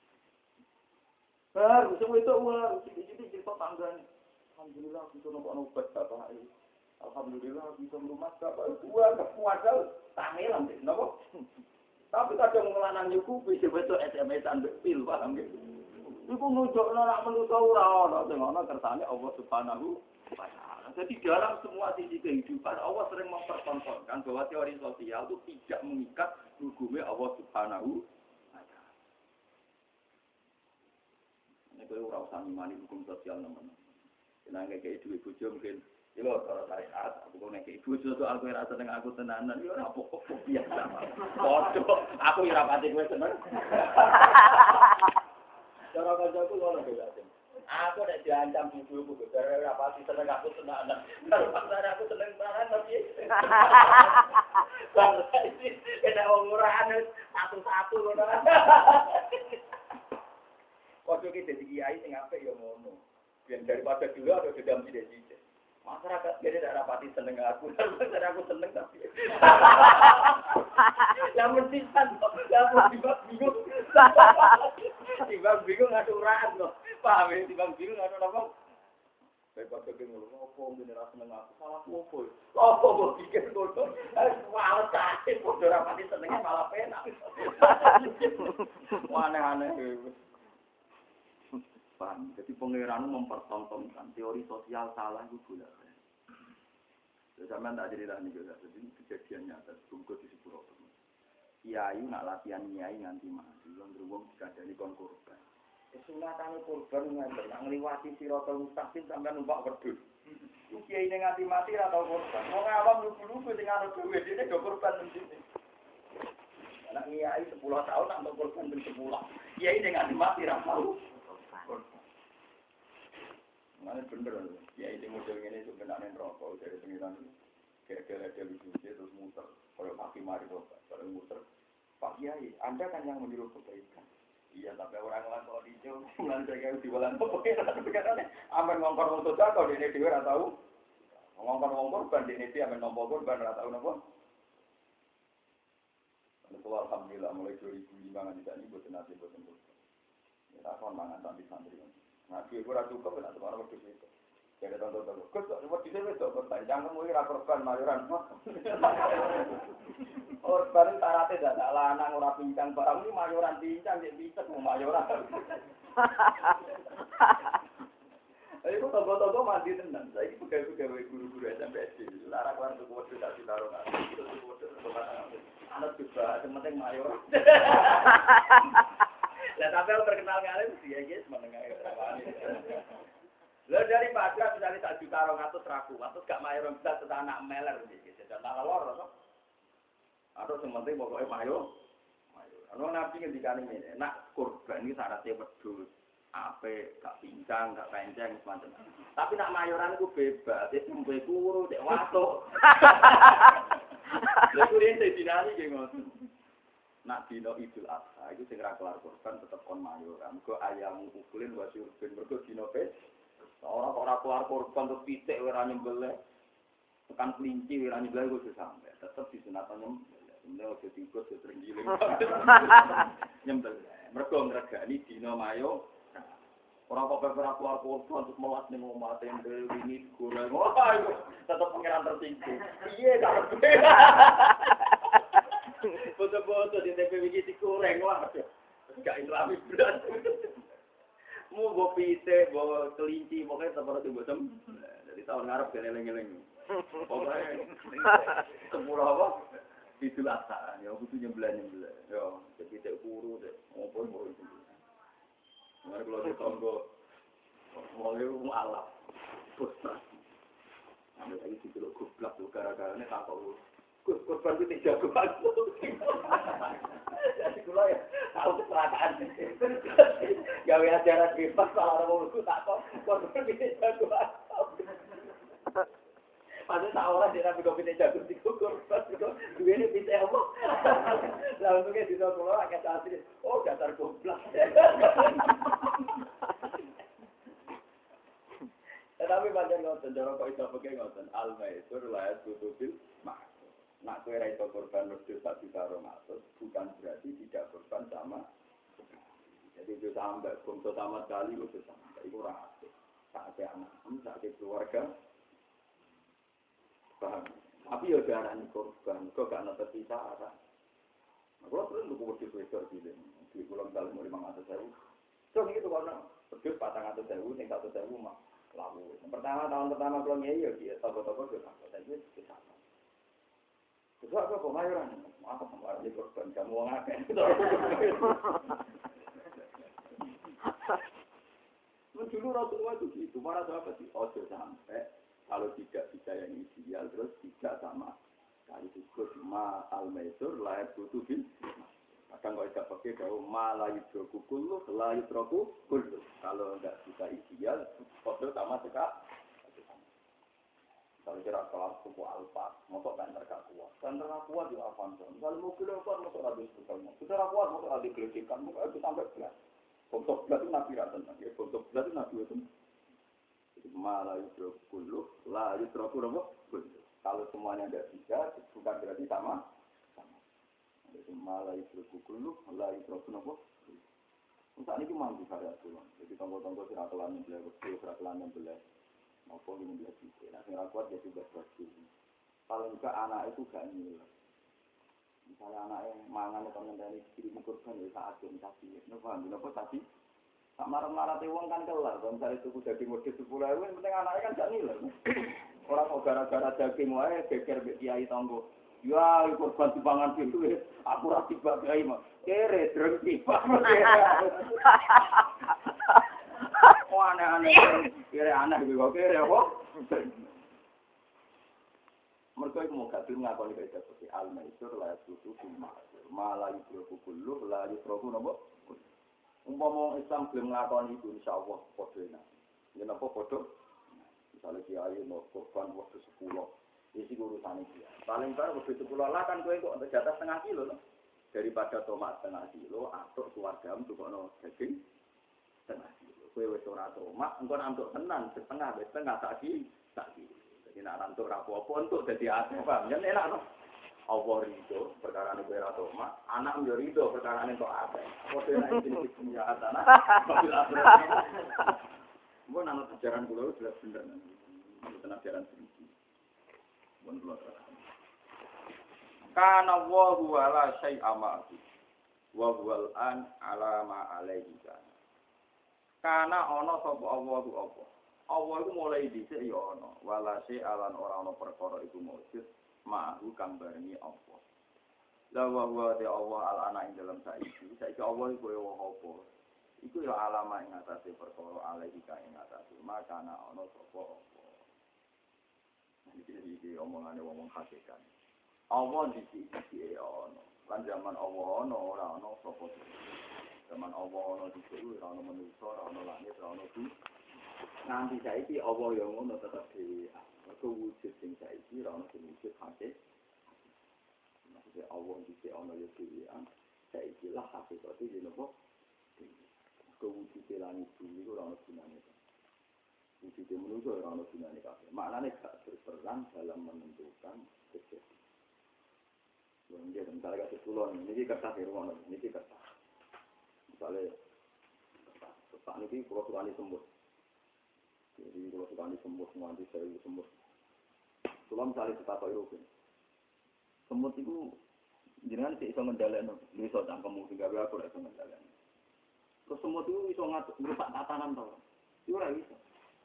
Baru sing wedok wae iki cerita tanggane. Alhamdulillah bisa nopo obat bapak iki. Alhamdulillah bisa rumah bapak dua kepuasan tangelan napa? Tapi kadang ngelanang nyukupi sebetulnya S M S-an pil paham gitu. Iku nunjukno nek manusa ora ana sing ana kersane Allah Subhanahu wa taala. Jadi dalam semua sisi kehidupan Allah sering mempertontonkan bahwa teori sosial itu tidak mengikat hukumnya Allah Subhanahu wa taala. Nek ora usah ngimani hukum sosial nemen. Nek kayak duwe bojo mungkin Ilo kalau syariat, aku kau nek ibu susu aku rasa dengan aku tenanan, yo apa kok biasa. Bodoh, aku ira pati kowe seneng. Cara kancaku ngono beda. Aku nek diancam ibuku gara ora pati seneng aku tenanan. Kalau pasar aku seneng tenanan tapi. Bang, kena wong murahan satu-satu ngono. Waktu kita dadi kiai sing apik yo ngono. Biar daripada dulu ada dendam sithik-sithik. Masyarakat jadi tidak rapati seneng aku, dan aku seneng tapi. Yang mencintai, yang menjibak bingung. Tibang bingung nggak uraan loh, paham ya? Tibang bingung nggak apa. Saya pakai bingung, apa generasi seneng aku, salah apa? Apa mau pikir bodoh? Malah sakit, bodoh rapati senengnya malah penak. Aneh-aneh. Paham. Jadi pengiran mempertontonkan teori sosial salah itu boleh. Zaman tak cerita nih juga, jadi kejadian nyata, tunggu di Sipuro. Kiai nak latihan kiai nganti mati, yang beruang dikandani kon korban. Kesunatan korban nganti ngliwati Siratal Mustaqim sampai numpak wedhus. Kiai ini nganti mati atau korban. Mau ngawam lugu-lugu sing arep dhewe dene do korban mesti. Anak kiai sepuluh tahun untuk korban ben sepuluh. Kiai ini nganti mati ra tau. Mana bener, ya ini model ini sebenarnya rokok dari pengiran kira-kira ada lucu terus muter, kalau maki mari rokok, kalau muter, Pak Kiai, Anda kan yang menyuruh kebaikan. Iya, tapi orang lain kalau hijau, mulai dari di bulan pengiran, pengiran, aman ngongkor untuk jago, ini dia nggak tahu. Ngongkon-ngongkon korban di Indonesia men nompo korban ora tau napa. Kalau alhamdulillah mulai dua ribu lima nganti saat ini boten nate boten boten. Ya kon mangan santri-santri. Nah, iki ora cukup nek ora wedhus itu. Ya ada tonton-tonton. Kus kok cuma dhisik wis kok panjang kamu iki ra korban mayoran. Korban tarate dadak lanang ora pincang barang iki mayoran pincang sik pincet mau mayoran. Ayo kok tonggo-tonggo mandi tenan. Saiki pegawai-pegawai guru-guru S M P S D. Lara kelar tuku wedhus tak ditaruh nang. Anak juga penting mayoran. Lah tapi yang terkenal kali dia guys menengah. Lo dari Padra misalnya tak juta orang atau seraku, atau gak mayor bisa tetap anak meler gitu. Dan malah lor, no? Atau sementing pokoknya mayor, mayor. Kalau nabi ngendikan ini, nak korban ini syaratnya wedhus, ape, gak pincang, gak kenceng, semacam. Tapi nak mayoran itu bebas, itu sampai kuru, cek watuk. Lalu dia sedinari gimana? Nak dino Idul Adha itu segera kelar korban tetap on mayoran. Kau ayam ukulin wasi urbin mergo dino pes. Orang orang keluar korban terus pitik ora nyembelih. Tekan kelinci ora nyembelih kudu sampe. Tetep disunatan nyembelih. Sebenarnya ojo tikus ojo terenggiling. Nyembelih. Mergo ngregani dina mayo. Ora kok ora keluar korban terus melas ning omah tempe wingi goreng. Wah iku tetep pengiran tersinggung. Piye karepe? Foto-foto di T V wingi digoreng wah. Gak islami berat. Mau bawa pite, bawa kelinci, pokoknya seperti itu bosem. Dari tahun ngarep kan eleng-eleng. Pokoknya sepuluh apa? Idul Adha, ya butuh nyembelah-nyembelah. Ya, jadi tidak kuru deh. Ngopon boleh nyembelah. Karena kalau di tonggo, mulai mu'alaf. Frustrasi. Ambil lagi si kilo goblak tuh, gara-gara ini tak tahu. Korban itu tidak jagoan. Jadi kula ya tahu kecelakaan. Gawe ajaran bebas kalau orang mau tak kok korban itu jagoan. Padahal tak orang dia nabi kopi jago di korban itu dua ini bisa apa? Lalu tuh kita kula agak asli. Oh dasar goblok. Tetapi banyak ngoten, cara kok iso pakai ngoten al-maisur la yasubil mak. Nak kue rai korban wedhus tak ditaruh maksud, bukan berarti tidak korban sama. Jadi itu sampai bungsu sama sekali itu sampai itu rahasia. Tak ada anak, tak ada keluarga. Paham? Tapi ya jangan korban, kok gak ada tersisa. Nah, kalau terus lu wedhus wedhus gitu, di pulau kali mau lima ratus ribu. So gitu karena wedhus patang ratus ribu, tinggal satu ribu mah lalu. Pertama tahun pertama kalau ngeyo dia, toko-toko dia tak ada itu sama. Terus apa pemayoran? Apa kemarin di korban kamu ngakak? Dulu Rasulullah itu gitu, para sahabat itu ojo sampai kalau tidak bisa yang ideal terus tidak sama. Kali itu ma al-maisur layak butuh bin. Kadang kalau tidak pakai kalau ma layu droku kullu, layu droku kullu. Kalau tidak bisa ideal, ojo sama sekali. Kalau kira kelas suku alfa, motor kan terkak kuat. Kan terkak kuat di Avanza. Kalau mobil kuat, motor habis bekalnya. Sudah kuat, motor habis gelitikan. Motor itu sampai belas. Untuk belas itu nabi rata. Untuk belas itu nabi itu. Jadi malah itu kuluh, lah itu terakur apa? Kalau semuanya ada tiga, bukan berarti sama. Sama. Jadi malah itu kuluh, lah itu terakur apa? Untuk ini cuma di karya tulang. Jadi tonggo-tonggo siratulan yang belah, siratulan yang belah. Maupun ini dia juga. Nah, yang kuat dia juga bersih. Kalau juga anak itu gak nilai. Misalnya anaknya mangan atau mengendali diri korban ya saat jam tadi. Nah, paham? Kenapa tadi? Tak marah-marah uang kan kelar. Kalau misalnya itu daging wedhus sepuluh ribu, yang penting anaknya kan gak nilai. Orang kok gara-gara daging wae geger mbek kiai tanggo. Ya, korban dipangan itu aku ra dibagai mah. Kere drengki. Oh aneh-aneh, kira aneh juga kira apa? Mereka itu mau gak film ngakoni kayak seperti al-maisur la yasutu bima malah yusroku kullu la yusroku nopo. Umpama Islam film ngakoni itu insyaallah podo enak. Yen apa podo? Misalnya kiai mau korban waktu sepuluh, isi urusan dia. Paling baru waktu sepuluh lah kan kowe kok untuk jatah setengah kilo loh. Daripada tomat setengah kilo, atur keluarga untuk ono daging setengah kilo. Kue wes ora tomak, engkau nantuk tenan setengah, setengah tak di, tak di. Jadi Jadi nak rantuk rapo-rapo untuk jadi akeh, paham? Yen enak to. Allah ridho perkara ini kira toma, anak yo ridho perkara ini kok akeh. Kode nek iki punya atana, mobil akhirat. Mbok nang ajaran kula jelas bener. Mboten ajaran sendiri. Mun kula terang. Kana wa huwa la syai'a ma'hu. Wa huwal an ala ma alaihi kana. Kana ana sapa Allah ku apa? Allah iku mulai dhisik ya ana. Wala syai'a lan ora ana perkara iku mujud. Ma'hu kang barengi Allah. La wa huwa ta Allah al-ana ing dalam saiki. Saiki Allah iku ya apa? Iku ya alama ing atase perkara alaihi ka ing atase. Maka ana ana sapa apa. Iki iki omongane wong hakikat. Allah dhisik-dhisik ya ana. Lan zaman Allah ana ora ana sapa. Zaman Allah ana dhisik ora ana manusa, ora ana langit, ora ana bumi. Nanti saiki Allah ya ngono tetep dhewe. Mergo wujud sing saiki ora ana sing wujud hake. Maksudnya Allah dhisik ana ya dhewean. Saiki lah hakikat iki lho. Kewujud langit bumi ora ana gunane. Wujud manusa ora ana gunane kabeh. Maknane gak berperan dalam menentukan kejadian. Mungkin misalnya kasus pulau ini, ini kertas di rumah, ini kertas. Misalnya kertas, kertas ini kalau suka semut. Jadi kalau suka semut, nanti saya semut. Kalau misalnya kita tahu itu, semut itu jangan sih bisa mendalami, bisa cangkemmu hingga berapa bisa mendalami. Terus semut itu bisa merusak tatanan tau, itu tidak bisa.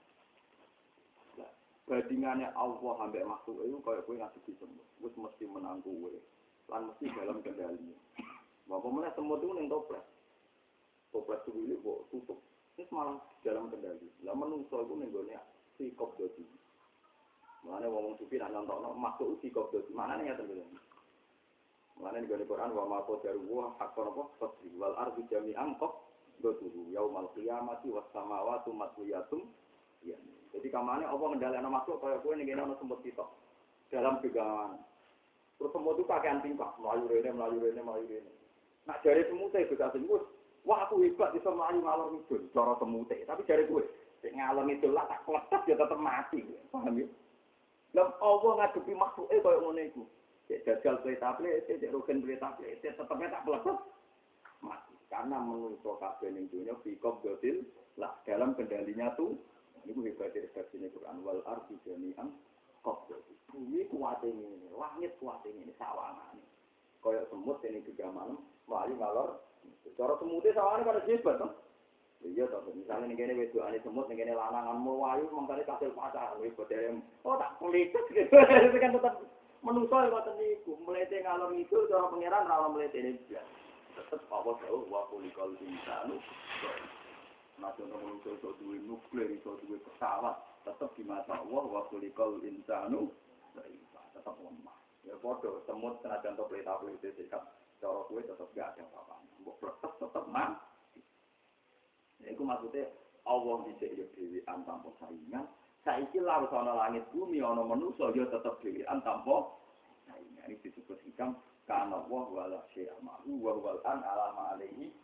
Bandingannya Allah sampai makhluk itu kayak kue ngasih semut, kue mesti menanggu kue. Lan mesti dalam kendali. Bapak mana semut itu neng toples, toples itu ini kok tutup. Ini malah dalam kendali. Lah menungso itu neng gonya sikop dodi. Mana ngomong sufi nak nyontok no makhluk sikop dodi. Mana nih ya teman-teman? Mana nih goni Quran wa ma qadaru wa hakon apa fasri wal ardi jami'an qad dodi yaumal qiyamati was samawati matwiyatum. Ya. Jadi kamane apa ngendhalekno makhluk kaya kowe ning kene ana semut sitok. Dalam pegangan. Terus semut itu pakaian tingkah, melayu rene, melayu rene, melayu rene. Nak jari semute juga semut, wah aku hebat bisa melayu ngalor ngidul, cara semute. Tapi jari gue, ngalor ngidul lah tak kletek ya tetap mati. Paham ya? Lah Allah ngadepi makhluk eh kaya ngene iku. Cek jajal play tablet, cek rogen play tablet, tetepnya tak kletek mati. Karena menungso kabeh ning dunya bikop dotil lah dalam kendalinya tuh. Ini gue hebat dari redaksinya Quran wal ardi jami'an qad. Bumi kuat ini, langit kuat ini, sawangan. Kayak semut ini juga malam, melayu ngalor. Cara semutnya sawangan kan hebat kan? Iya toh, misalnya ini kene wedokane semut, ini kene lanangan melayu, mangkane kasil pacar, hebat dari oh tak politik gitu. Itu kan tetap menungso ya ngoten niku, mlete ngalor itu cara pangeran ra mlete ini. Tetep apa jauh wa kulikal insanu. Nah, contoh manusia itu duwe nuklir, itu duwe pesawat, tetap di mata Allah wa kulikal insanu. Tetap lemah. Ya bodoh, semut senajan to pleta-plete sikap cara kuwe tetap gak ada apa-apa. Mbok pletes tetap mati. Ya iku maksudnya Allah dhisik yo dhewean tanpa saingan. Saiki lha wis ana langit bumi ana manusa yo tetep dhewean tanpa saingan. Iki disebut hikam kana wa wala syai'a ma'hu wa wal an ala ma alaihi.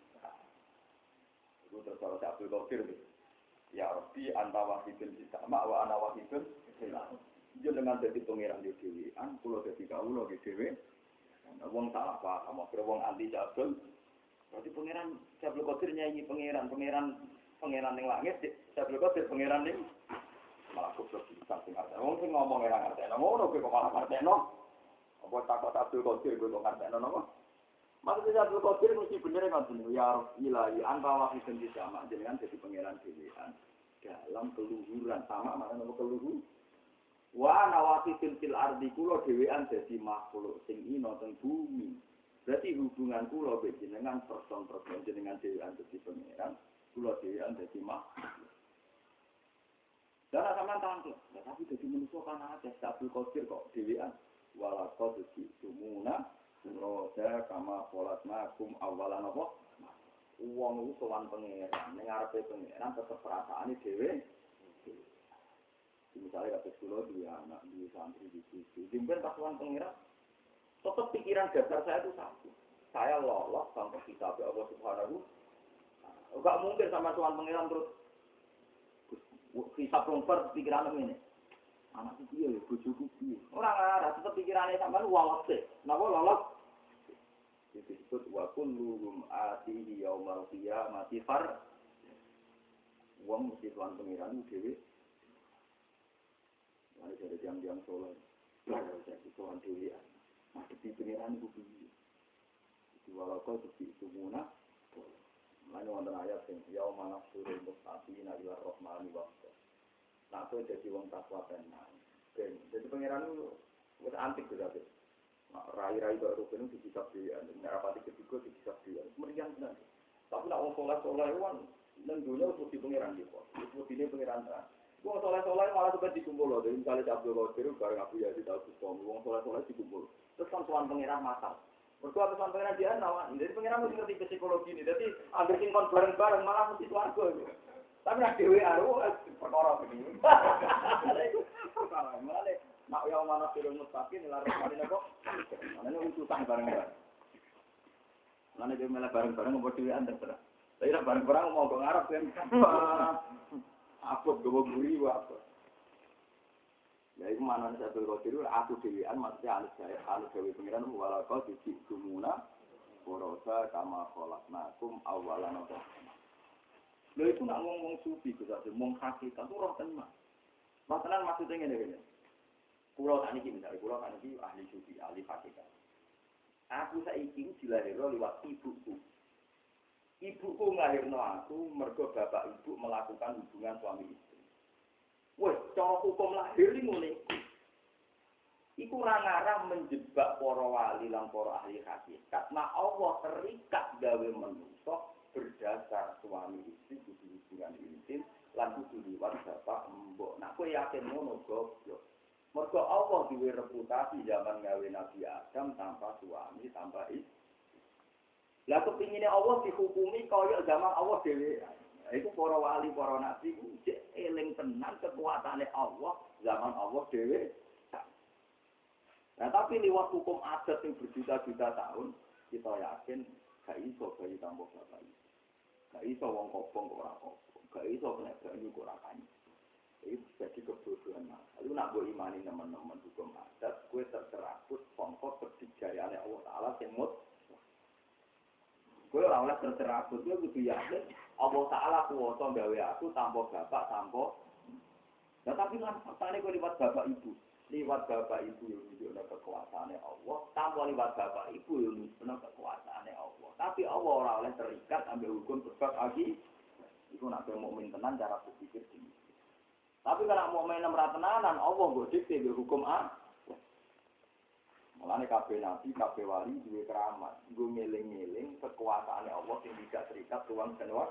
Iku terus kalau Abdul Qadir ya Rabbi anta wahidun fis sama wa ana wahidun fil ardh. Yo dengan dadi pangeran di dhewean, kula dadi kawula di dhewe. Wong salah paham, kira wong anti jabul. Berarti pangeran Abdul Qadir nyanyi pangeran, pangeran pangeran ning langit, Abdul Qadir pangeran ning malah goblok bisa sing arep. Wong sing ngomong ora ngerti. Ngono kowe kok malah ngerteno. Apa takut Abdul Qadir kowe kok ngerteno napa? Maksudnya Abdul Qadir mesti bener ngoten ya ilahi anta wahidun fis sama jenengan dadi pangeran dhewean dalam keluhuran sama makna napa keluhur. Wa nawasitil fil ardi kula dhewean dadi makhluk sing ina teng bumi. Berarti hubungan kula mbek jenengan person-person jenengan dhewean dadi pangeran, kula dhewean dadi makhluk. Dan sampean tangkep, tapi dadi manusa kan akeh Abdul Qadir kok dhewean wala qad tumuna roda kama polatna kum awalan apa? Wong iku sowan pangeran, ning ngarepe pangeran tetep perasaane dhewe. Misalnya kata sekolah dia anak di santri di situ, jemben pasukan pangeran, tetap pikiran dasar saya itu satu, saya lolos sampai kitab Allah Subhanahu. Enggak mungkin sama tuan pangeran terus hisap lompat pikiran ini. Anakku piye ya bojoku piye. Ora ngarah tetep pikirane sampean wawas e. Napa lolos? Disebut wa kulluhum atihi yaumal qiyamati far. Wong mesti tuan pengiran dhewe. Lan dari jam-jam saleh. Lah jadi tuan dhewe. Mesti pengiran ku piye. Walau kau itu muna, mana wonten ayat yang yauma nafsurul mustaqina ila rahmani waqta. Nah, kau jadi wong takwa tenan. Jadi pangeran itu wis antik berarti. Nah, rai-rai kok rukun itu dikisap dia, nek rapati ketiga dikisap dia. Meriang tenan. Tapi nek wong saleh-saleh kan nang dunya wis di pangeran iki. Wis dine pangeran ta. Wong saleh-saleh malah sampe dikumpul lho, misale Abdul Qadir bareng Abu Yazid Al-Bustami, wong saleh-saleh dikumpul. Terus kan tuan pangeran masak. Mergo atus pangeran dia nawan. Jadi pangeran mesti ngerti psikologi ini. Jadi ambil singkon bareng-bareng malah mesti swarga itu. Tapi nek dhewe aru perkara begini. Perkara malah nak yo mana firul mustaqim lar rahmane kok. Ana utusan bareng-bareng. Lan dhewe malah bareng-bareng opo dhewe antar terus. Tapi nek bareng-bareng mau kok ngarep kan. Apa gowo guri apa. Ya itu mana nih satu kau tiru aku dewian maksudnya alus saya alus dewi pengiran walau kau dici kumuna porosa kama kolak nakum awalan atau lo itu nak ngomong sufi tu saja ngomong hakikat tu roh tenang roh tenang maksudnya ni ni pulau tani kita misalnya pulau tani kita ahli sufi ahli hakikat aku saiki dilahirno lewat ibuku ibuku nglahirno aku mergo bapak ibu melakukan hubungan suami istri. Wes, cara hukum lahir iki ngene. Iku ora ngarah menjebak para wali lan para ahli hakikat. Nah Allah terikat gawe manusa berdasar suami istri kudu hubungan intim lan kudu liwat bapak mbok. Nah kowe yakin ngono goblok. Mergo Allah duwe reputasi zaman gawe Nabi Adam tanpa suami, tanpa istri. Lah kepingine Allah dihukumi kaya zaman Allah dhewe. Iku para wali, para nabi ku eling tenan kekuatane Allah zaman Allah dhewe. Nah, tapi liwat hukum adat yang berjuta-juta tahun, kita yakin gak iso bayi tambah bapak itu. Gak iso wong kobong kok ora kobong, gak iso kena banyu kok ora kanyi. Itu jadi kebodohan. Lalu nak mbok imani teman-teman hukum adat, kowe tercerabut sangka kedijayane Allah Taala sing mut. Kowe ora oleh tercerabut, kowe kudu yakin Allah Ta'ala kuwasa gawe aku tanpa bapak, tanpa. Nah, tapi kan faktane kok liwat bapak ibu. Liwat bapak ibu yang nunjukno kekuasaane Allah, tanpa liwat bapak ibu yang nunjukno kekuasaane Allah. Tapi Allah ora oleh terikat ambil hukum sebab lagi. Iku nek mukmin tenan cara berpikir gini. Tapi kalau mukmin ora tenanan, Allah mbok dikte hukum A. Mulane kabeh nabi, kabeh wali duwe keramat. Nggo ngeling-eling kekuasaane Allah sing tidak terikat tuang senwa.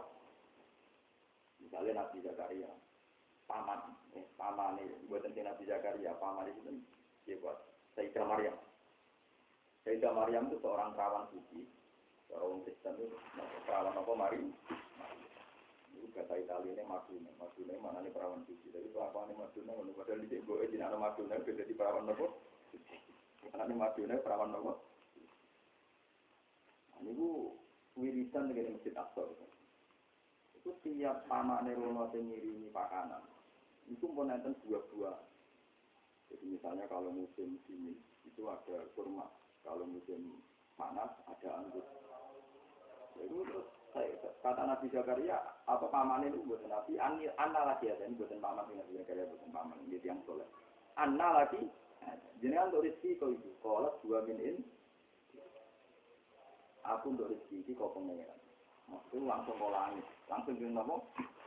Misalnya Nabi Zakaria, paman, eh, paman ini, buatan Nabi Zakaria, paman itu, dia buat Sayyidah Maryam. Sayyidah Maryam itu seorang perawan suci, seorang Kristen itu, perawan apa Mari? Itu kata Italia Madune, Madune mana nih perawan suci? Jadi perawan Madune, kalau padahal di Jebo, di mana Madune itu jadi perawan apa? Mana nih Madune perawan apa? Ini bu wiridan dengan Masjid Aqsa. Itu tiap pamane rono sing ngiringi pakanan. Itu pun enten buah-buah. Jadi misalnya kalau musim dingin itu ada kurma, kalau musim panas ada anggur. Itu terus saya, kata Nabi Zakaria atau pamane itu buat Nabi anna lagi ada ini buatan paman Nabi Zakaria buatan paman ini yang soleh. Anna lagi, jenengan untuk rezeki kau itu, kalau dua minin, aku untuk rezeki ini kau pengeran. Maksudnya langsung kolani, langsung dengan apa?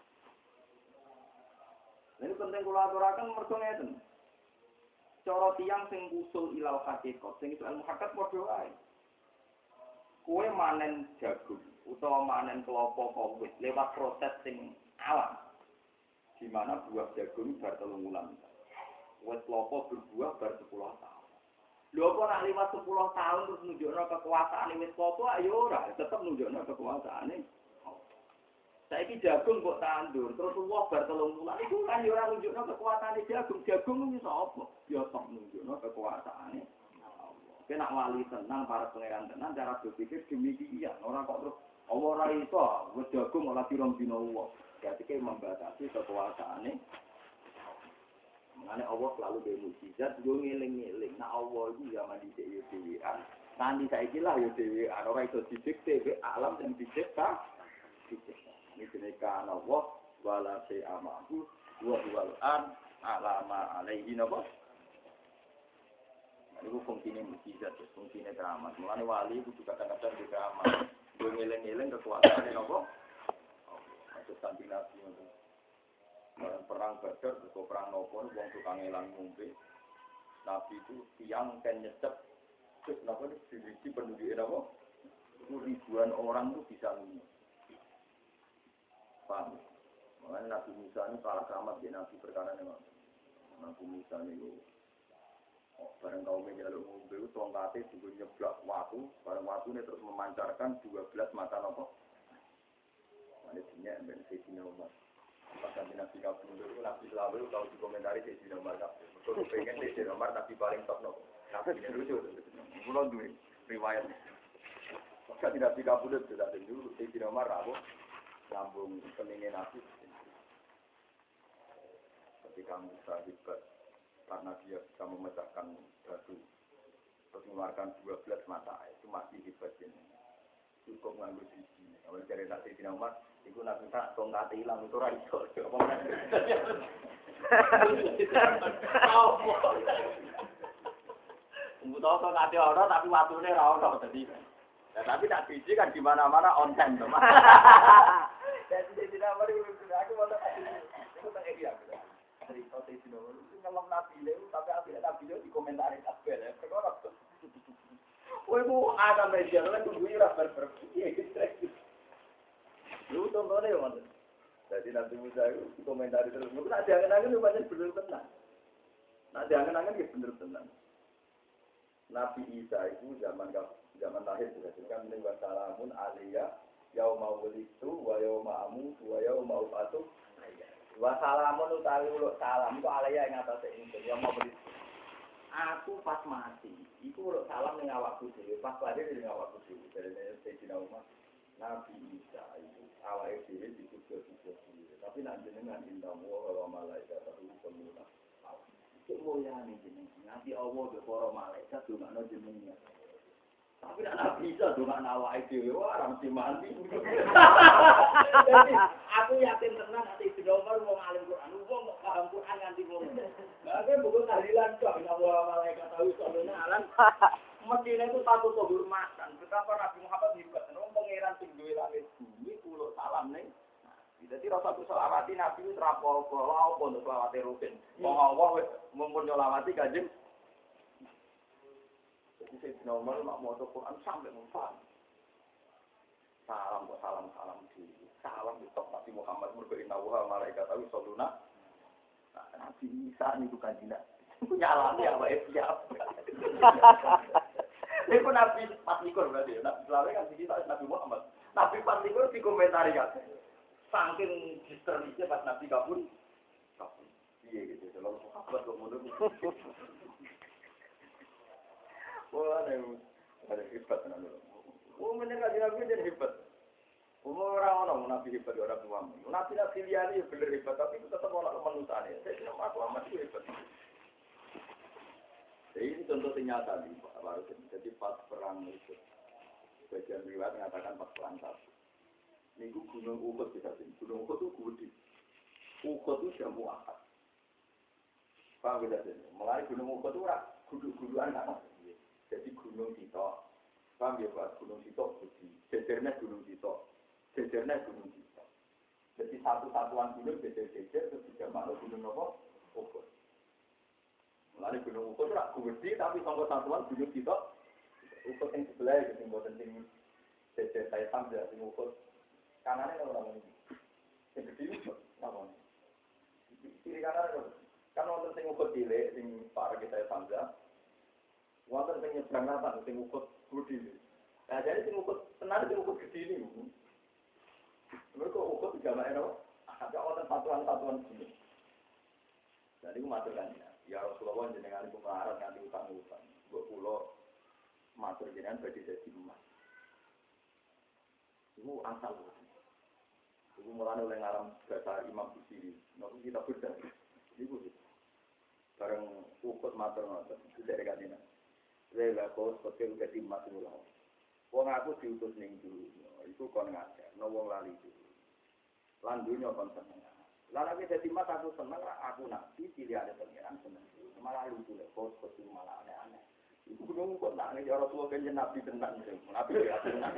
Ini penting kalau aturakan mergo ngeten. Cara tiyang sing usul ilal hakikat, sing itu ilmu hakikat padha wae. Kowe manen jagung utawa manen kelapa kawit lewat proses sing alam. Di mana buah jagung bar telung wulan. Wes kelapa berbuah bar sepuluh tahun. Lho kok nak lewat sepuluh tahun terus nunjukno kekuasaan wis apa ayo ora tetep nunjukno kekuasaane. Saiki jagung kok tandur terus woh bar telung wulan iku kan yo ora nunjukno kekuasaane jagung. Jagung iso apa? Ya tok nunjukno kekuasaane Allah. Kena wali tenang para pangeran tenan cara berpikir demikian. Ora kok terus ora iso wis jagung ora pirang dina wae. Berarti ke membatasi kekuasaane. Mengenai Allah selalu ada mukjizat, gue ngiling-ngiling. Nah Allah itu zaman di D W A. Nanti saya kira ya D W A. Orang itu dicipta, alam yang dicipta. Ini jenis karena Allah, wala se'amahu, wa huwal'an, alama alaihi napa. Itu fungsinya mukjizat, fungsinya keramat. Mengenai wali itu juga kadang-kadang di keramat. Gue ngiling-ngiling kekuasaannya napa. Maksud kanti nabi itu. Perang Badar, atau perang Nopo, wong tukang elang ngombe. Nabi itu tiang kan nyecep, terus Nopo itu dirisi penduduknya Nopo. Ribuan orang itu bisa minum. Paham? Makanya Nabi Musa ini kalah keramat di Nabi perkara ini. Nabi Musa ini oh, bareng kaum yang jalur ngombe itu tongkatnya juga nyeblak waktu, bareng waktu ini terus memancarkan dua belas mata Nopo. Ini punya dan Sayyidina Umar. Bahkan di Nabi Kabul itu, Nabi selalu kalau dikomentari Sayyidina Umar. Kalau pengen Sayyidina Umar, Nabi paling top no. Nabi ini lucu. Mulai dulu, riwayat. Bahkan di Nabi Kabul itu, dari dulu Sayyidina Umar, aku lambung peningin Nabi. Ketika Musa hebat, karena dia bisa memecahkan batu, terus mengeluarkan dua belas mata, itu masih hebat ini. Cukup nganggur sisi. Kalau dari Sayyidina Umar, iku nabi tak tongkat hilang itu ora iso. Apa meneh? Umbuh tongkat ora tapi watune ora ono dadi. Ya tapi tak biji kan di mana-mana on time to. Jadi tidak mari aku mau tak aku tak iki aku. Dari kota itu itu ngelom nabi itu tapi akhirnya nabi itu dikomentari kabeh ya. Perkara Woi bu ada media lah tu gue rasa berpergi gitu. Lu contohnya mana? Jadi nanti Musa itu komentari terus. Mungkin ada angan-angan itu banyak bener tenang. Ada angan-angan itu bener tenang. Nabi Isa itu zaman zaman lahir sudah kan ini wassalamun alaiya yauma wulidtu wa yauma amutu wa yauma ubatu. Wassalamun utawi uluk salam itu alaiya ing atase ingsun yauma wulidtu. Aku pas mati, iku uluk salam ning awakku dhewe, pas lahir ning awakku dhewe. Dari Sayyidina Umar Nabi Isa itu awake dhewe dikutuk-kutuk dhewe. Tapi nek jenengan indah wa malaikat itu semula. Iki mulyane jenengan. Nanti Allah be para malaikat dongakno jenengan. Tapi nek Nabi Isa dongakno awake dhewe ora mesti mati. Jadi aku yakin tenan nek Sayyidina Umar wong alim Quran, wong paham Quran nganti ngono. Lah aku buku tahlilan kok nek malaikat tahu soalnya alam. Mestinya itu satu kehormatan. Betapa Nabi Muhammad hebat. Orang pangeran sing duwe langit bumi kulo salam ning. Jadi rasa tu selawati Nabi itu terapol kalau apa untuk selawati rutin. Wong Allah mumpun nyolawati kanjeng. Jadi saya normal mak maca Quran sampai mufaham. Salam kok salam salam di. Salam di top Nabi Muhammad mergo inna wa malaikat tahu saluna. Nabi Isa niku kanjeng. Nyalami apa siap. Itu Nabi Patikur berarti, Nabi Selawe kan kita Nabi Muhammad. Nabi Patikur dikomentari kan, saking histerisnya pas Nabi kabur, kabur. Iya gitu, selalu sahabat kok mundur. Wah, ada ada hebat nanti. Oh, menyerah Nabi jadi hebat. Umur orang-orang Nabi hebat orang Muhammad. Nabi Nabi liani bener hebat, tapi itu tetap orang kemanusiaan. Saya tidak mahu amat itu hebat. Jadi ini contoh nyata nih Pak Baru. Jadi pas perang itu, bagian riwayat mengatakan pas perang satu. Minggu Gunung Uhud bisa sini. Gunung Uhud itu gede. Uhud itu jamu akad. Pak bisa sini. Mulai Gunung Uhud itu rak guduk-gudukan kan. Jadi Gunung Tito. Paham ya Pak? Gunung Tito gede. Jejernya Gunung Tito. Jejernya Gunung Tito. Jadi satu satuan gunung jejer-jejer terus dijamak Gunung apa? Uhud. Mulai Gunung Uhud rak gede tapi sangko satuan Gunung Tito. Uhud yang sebelah itu yang buatan sing jejer saya sambil sing Uhud. Kanannya orang ini. Yang gede itu apa? Kiri kanan itu. Kan wonten sing Uhud cilik sing para kita sambil. Wonten sing nyebrang napa sing Uhud gede. Nah jadi sing Uhud tenan sing Uhud gede ini. Mereka Uhud jamak ero. Ada wonten satuan-satuan gini. Jadi matur kan ya Rasulullah jenengan iku melarat nganti utang-utang. Mbok kula matur jenengan badhe dadi emas. Iku asal. Iku mulane oleh ngaram bahasa Imam Busiri. Nek kita beda. Iku matur ngoten. Dari kanjeng. Saya gak kos kote udah timas ulah. Wong aku diutus ning dunya, iku kon ngajarno wong lali dulu. Lan dunya kon seneng. Lan aku dadi mas aku seneng, aku nabi pilihane pangeran seneng. Malah lucu lek kos kote malah aneh-aneh. Iku kudu kok nak nek ora tuwa kanjeng nabi tenan. Nabi ya tenan.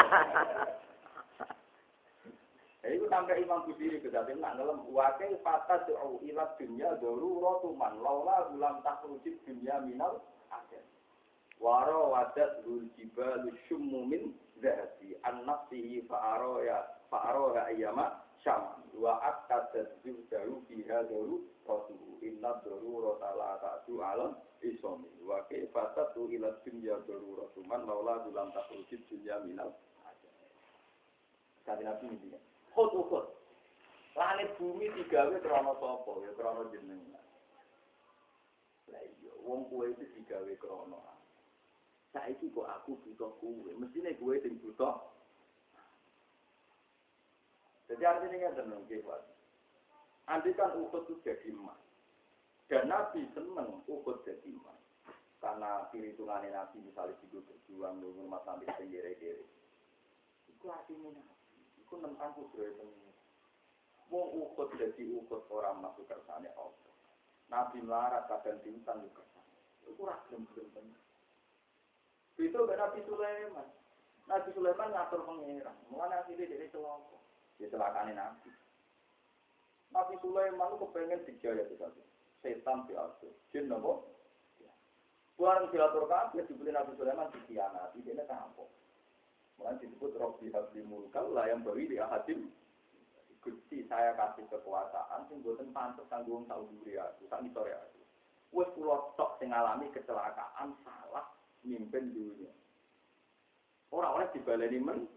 Iku sampai Imam Busiri kedaten nak ngelem wakil fatat tu'u ila dunya daruratu man laula ulam takrujid dunya minal akhir. Waro wadat lul jibalu syummu min zahabi an nafsihi fa'aro ya fa'aro ya ayyama syam wa aktadat zubdaru biha daru rasuhu inna darurata la ta'du alam isomi wa fatat tu'u ila dunya daruratu man laula ulam takrujid dunya minal akhir. Kali nabi ini khut-khut. Langit bumi digawe krana sapa? Ya krana jenengan. Lah iya, wong kowe iki digawe krana. Saiki kok aku butuh kowe, mestine kowe sing butuh. Jadi artinya tenang kewat. Andikan Uhud itu jadi emas. Dan Nabi seneng Uhud jadi emas. Karena perhitungannya Nabi misalnya juga berjuang dengan umat sampai segere-gere. Itu artinya Iku nentang kudrohe pengen. Wong ukut dadi ukut orang masuk kersane Allah. Nabi melarat kadang diutan di kersane. Iku ra gelem-gelem. Itu ben Nabi Sulaiman. Nabi Sulaiman ngatur pangeran. Mulane asile dhewe celaka. Ya celakane Nabi. Nabi Sulaiman ku kepengen dijaya tadi. Setan diatur. Jin nopo? Buang diatur kabeh dibeli Nabi Sulaiman dikhianati dene tampok. Mulai disebut Robbi Habli Mulkal lah yang beri di Ahadim. Gusti saya kasih kekuasaan, sing boten pantes kanggo wong sauduri aku, sak ngisore aku. Wis kula tok sing ngalami kecelakaan salah mimpin dunia. Ora oleh dibaleni men.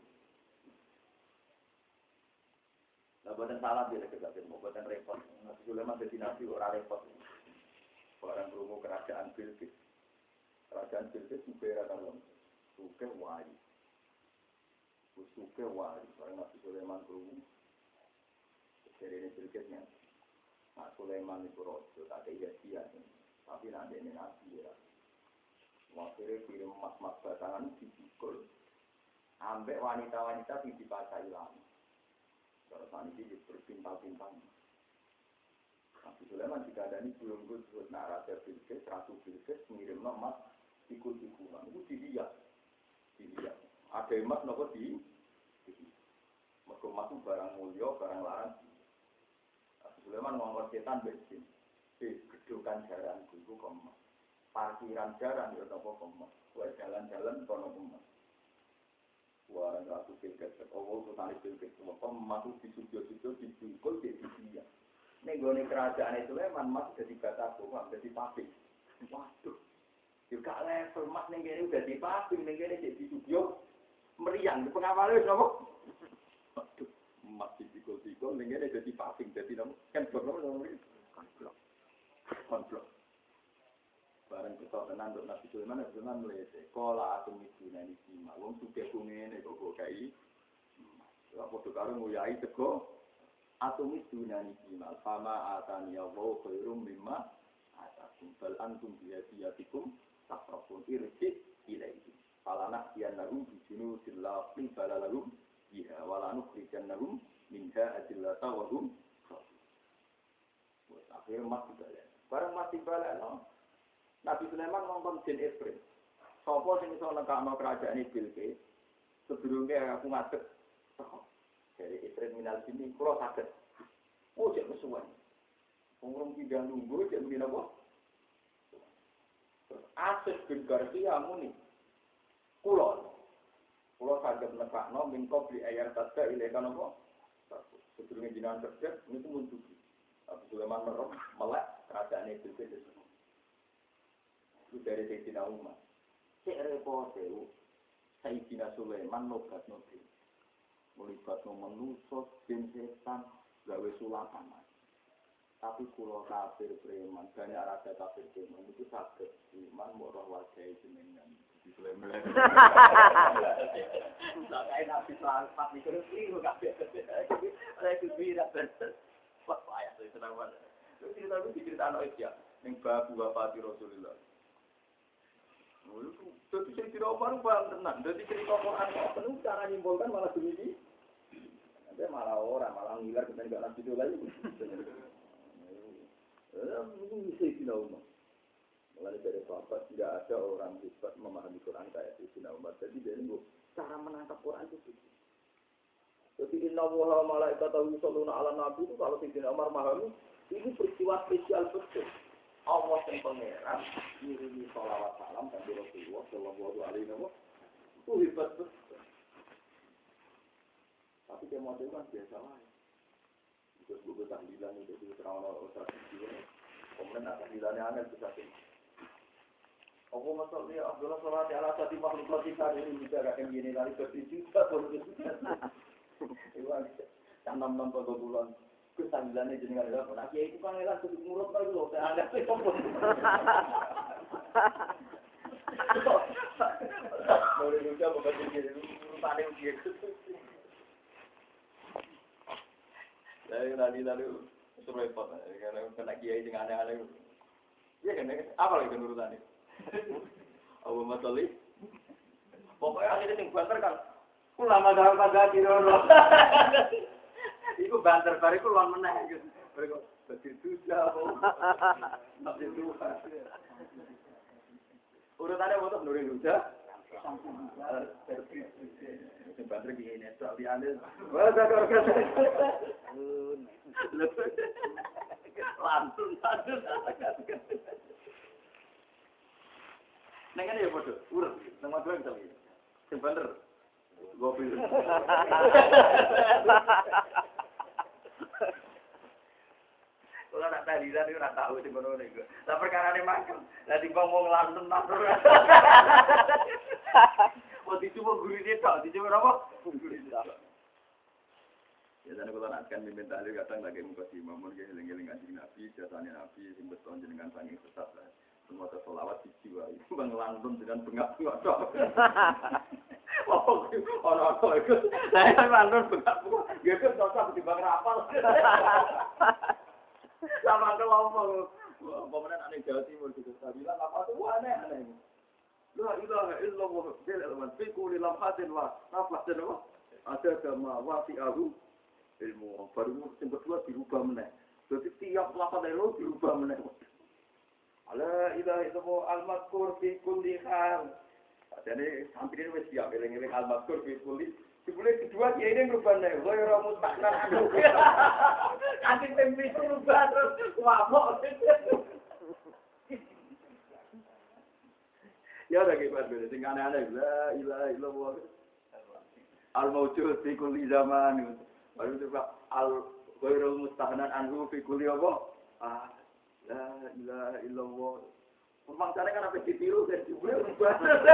Lah boten salah dia kedaten, boten repot. Nabi Sulaiman dadi nabi ora repot. Orang krungu kerajaan Bilqis. Kerajaan Bilqis supaya kan suke wae. Suke wali, orang Nabi Sulaiman berumur. Jadi ini berikutnya, Nabi Sulaiman itu rojo, tak ada iya tapi nanti ini Nabi ya. Wakilnya kirim emas-emas batangan dipikul, ambek wanita-wanita yang dipasai lama. Kalau saat ini berpintal-pintal. Nabi Sulaiman jika ada ini belum disebut Raja Bilqis, Ratu Bilqis mengirim emas ikut-ikutan, itu dilihat, dilihat. Ada emas nopo di mergo emas barang mulya, barang larang. Nabi Sulaiman ngongkon setan bensin. Eh, gedokan jaran iku kok parkiran jaran ya nopo kok. Kowe jalan-jalan kono emas. Wah, Ratu Bilqis, oh Sultan Bilqis, kok emas di studio-studio dibungkul di dia. Ning gone kerajaan Sulaiman emas dadi batako, dadi pabrik. Waduh. Yo gak level emas ning kene udah di pabrik, ning kene di studio. Meriang, di pengawalnya itu apa? Aduh, masih dikul-dikul, ini ada di paving, jadi nama, kan blok nama ini? Konblok. Konblok. Barang kita tenang untuk Nabi Sulaiman, Nabi Sulaiman melete. Kola aku misuna ini sima, wong suke kungene, kok kai. Waktu karung nguyai tego, aku misuna ini sima, sama atani Allah, khairum lima, atakum, bal antum biya-biyatikum, takrafun irjid ilaihi. Falanak yanahum bijunu dilafin balalahum biha walanuk rijannahum minha adillata wahum buat akhirnya mas dibalik barang mas dibalik no Nabi Sulaiman ngomong jin Ifrit sopo sing iso nekakno kerajaan Bilqis sebelumnya aku ngadeg dari Ifrit minal sini kula saged oh jek kesuwen wong tidak nunggu jek muni napa terus Asif bin Garcia muni Kulon, kulon saged nekakno mingko beli ayam tada ilekan apa? Sebelumnya jinan kerja, ini itu muncul. Nabi Sulaiman merok, melek, kerajaan itu itu. Itu dari Sayyidina Umar. Cek repot itu, Sayyidina Sulaiman nobat nobat. Melibat menusos, jin setan, gawe sulatan. Tapi kulon kafir preman, banyak raja kafir preman itu saged iman murah wajah jenengan. Sulaiman. Lah kae nabi salat mikir iki kok kabeh. Saya kuwi ra bener. Wah, ayat itu tenan. Terus cerita itu diceritakan Aisyah, yang babu wafati Rasulullah. Jadi cerita Umar bang tenang. Jadi cerita Quran penuh cara nyimpulkan malah begini. Nanti malah orang malah ngiler kita nggak nanti itu lagi. Eh, ini bisa cerita Umar. Mulai dari sahabat tidak ada orang hebat memahami Quran kayak cerita Umar. Jadi dia ini cara menangkap Quran itu. Jadi inna wa malaikatahu yusholluna ala nabi itu kalau cerita Umar memahami ini peristiwa spesial betul. Allah yang pangeran ngirimi sholawat salam dan Rasulullah sallallahu alaihi wasallam itu hebat betul. Tapi dia mau kan biasa lah. Terus buku tahlilan itu di terang-terang Ustaz Jiwa. Kemudian tahlilannya angin bisa sih. Aku masuk dia Abdullah Salati ala sati makhluk kita ini bisa kayak gini lagi berjuta pun juga. Itu tanam enam puluh bulan. Kesanggilannya jenengan adalah nak kiai itu kan elah sedikit murut lagi loh, saya anggap itu pun. Boleh juga bukan jadi urusan yang dia itu. Lalu lalu lalu suruh repot, karena kena kiai dengan aneh-aneh. Iya kan? Apa lagi urusannya? Abu Masali. Pokoknya akhirnya yang banter kan, ulama dalam pada kira-kira. Iku banter bariku luar meneh gitu. Bariku begitu jauh. Tapi itu. Urutannya motor Nuril Huda. Sing banter gini tok liane. Wah, kok kok. Lantun lantun. Nek ngene ya padha, urut. Nang madura bisa iki. Sing banter. Gobil. Kalau nak tahlilan itu nak tahu di mana ni. Tapi perkara ni macam, dah tiba ngomong London nak. Waktu itu mau guru dia tak, itu apa? Guru dia. Ya, dan kalau nak kan mimpin tahlil kadang lagi muka si Mamun ke heling-heling anjing Nabi, jasanya Nabi, sing beton jenengan sanging sesat lah. Semua tersolawat di jiwa itu bang London dengan bengak-bengak dok. Oh, orang-orang itu, saya London bengak-bengak, dia kan cocok di bang rapal. Sama kelompok, pemenang aneh Jawa Timur gitu. Saya bilang apa tuh aneh-aneh. La ilaha illallah bil ilman fi kulli lamhatin wa nafasin wa ada kama wa fi ahu ilmu baru yang kedua dirubah meneh. Jadi tiap lafaz itu dirubah meneh. La ilaha illallah al-mazkur fi kulli hal. Jadi sampai ini wis siap eling-eling al-mazkur fi kulli. Dibule kedua dia ini merubah nih, gue orang mustaknan aduh. Nanti tempi itu merubah terus mabok. Ya udah kibat beda, sing aneh-aneh, la ilaha illallah. Al-mawjud fi kulli zaman. Baru juga al-ghairul mustahnan anhu fi kulli apa? Ah, la ilaha illallah. Memang cara kan apa ditiru dan dibule merubah.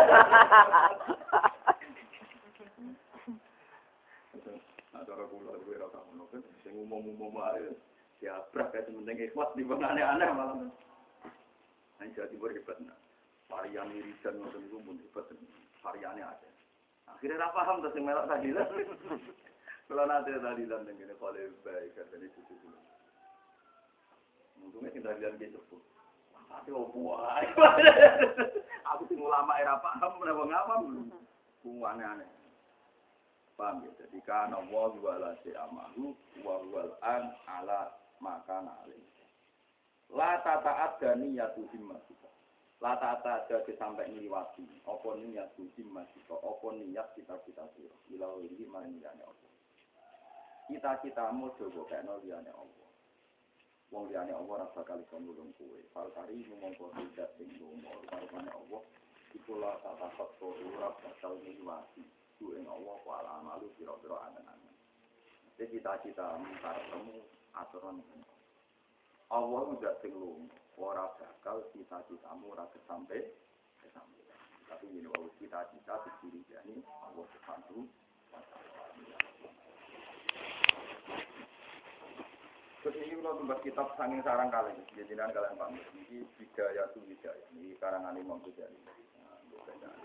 Cara kula duwe ra kamu kan sing umum-umum ae diabrak kae penting ikhlas di bang aneh-aneh malah. Nang Jawa Timur hebat nah. Varian irisan ngoten niku mun hebat variane ada. Akhire ra paham to sing melok tahlilan. Kula nate tahlilan ning kene kale bae katene cucu kula. Untungnya sing tahlilan ge sepuh. Tapi opo wae. Aku sing ulama era paham menapa ngapa. Ku aneh-aneh. Paham ya? Jadi kana wa wala amahu wa wal an ala makan alim. La tata'at dani yatu himmasika. La ta'at ada sampai ngliwati apa niat himmasika, apa niat kita-kita sira. Ila iki maniyane apa. Cita-citamu coba kena liyane Allah. Wong liyane Allah ora bakal iso nulung kowe. Falkari mongko tidak sing lumo karepane Allah. Iku la tata'at ora bakal ngliwati. Ing Allah wa amalu pira-pira angen-angen. Jadi cita-cita karepmu aturan Allah udah sing lumu, ora bakal cita-citamu ora kesampe kesampe. Tapi ini wae cita-cita didirijani Allah Subhanahu wa taala. Terus ini kalau tumbas kitab sanging sarang kali, jadi nanti kalian paham. Ini Bidayah tu Bidayah, ini karangan Imam Ghazali. Nah,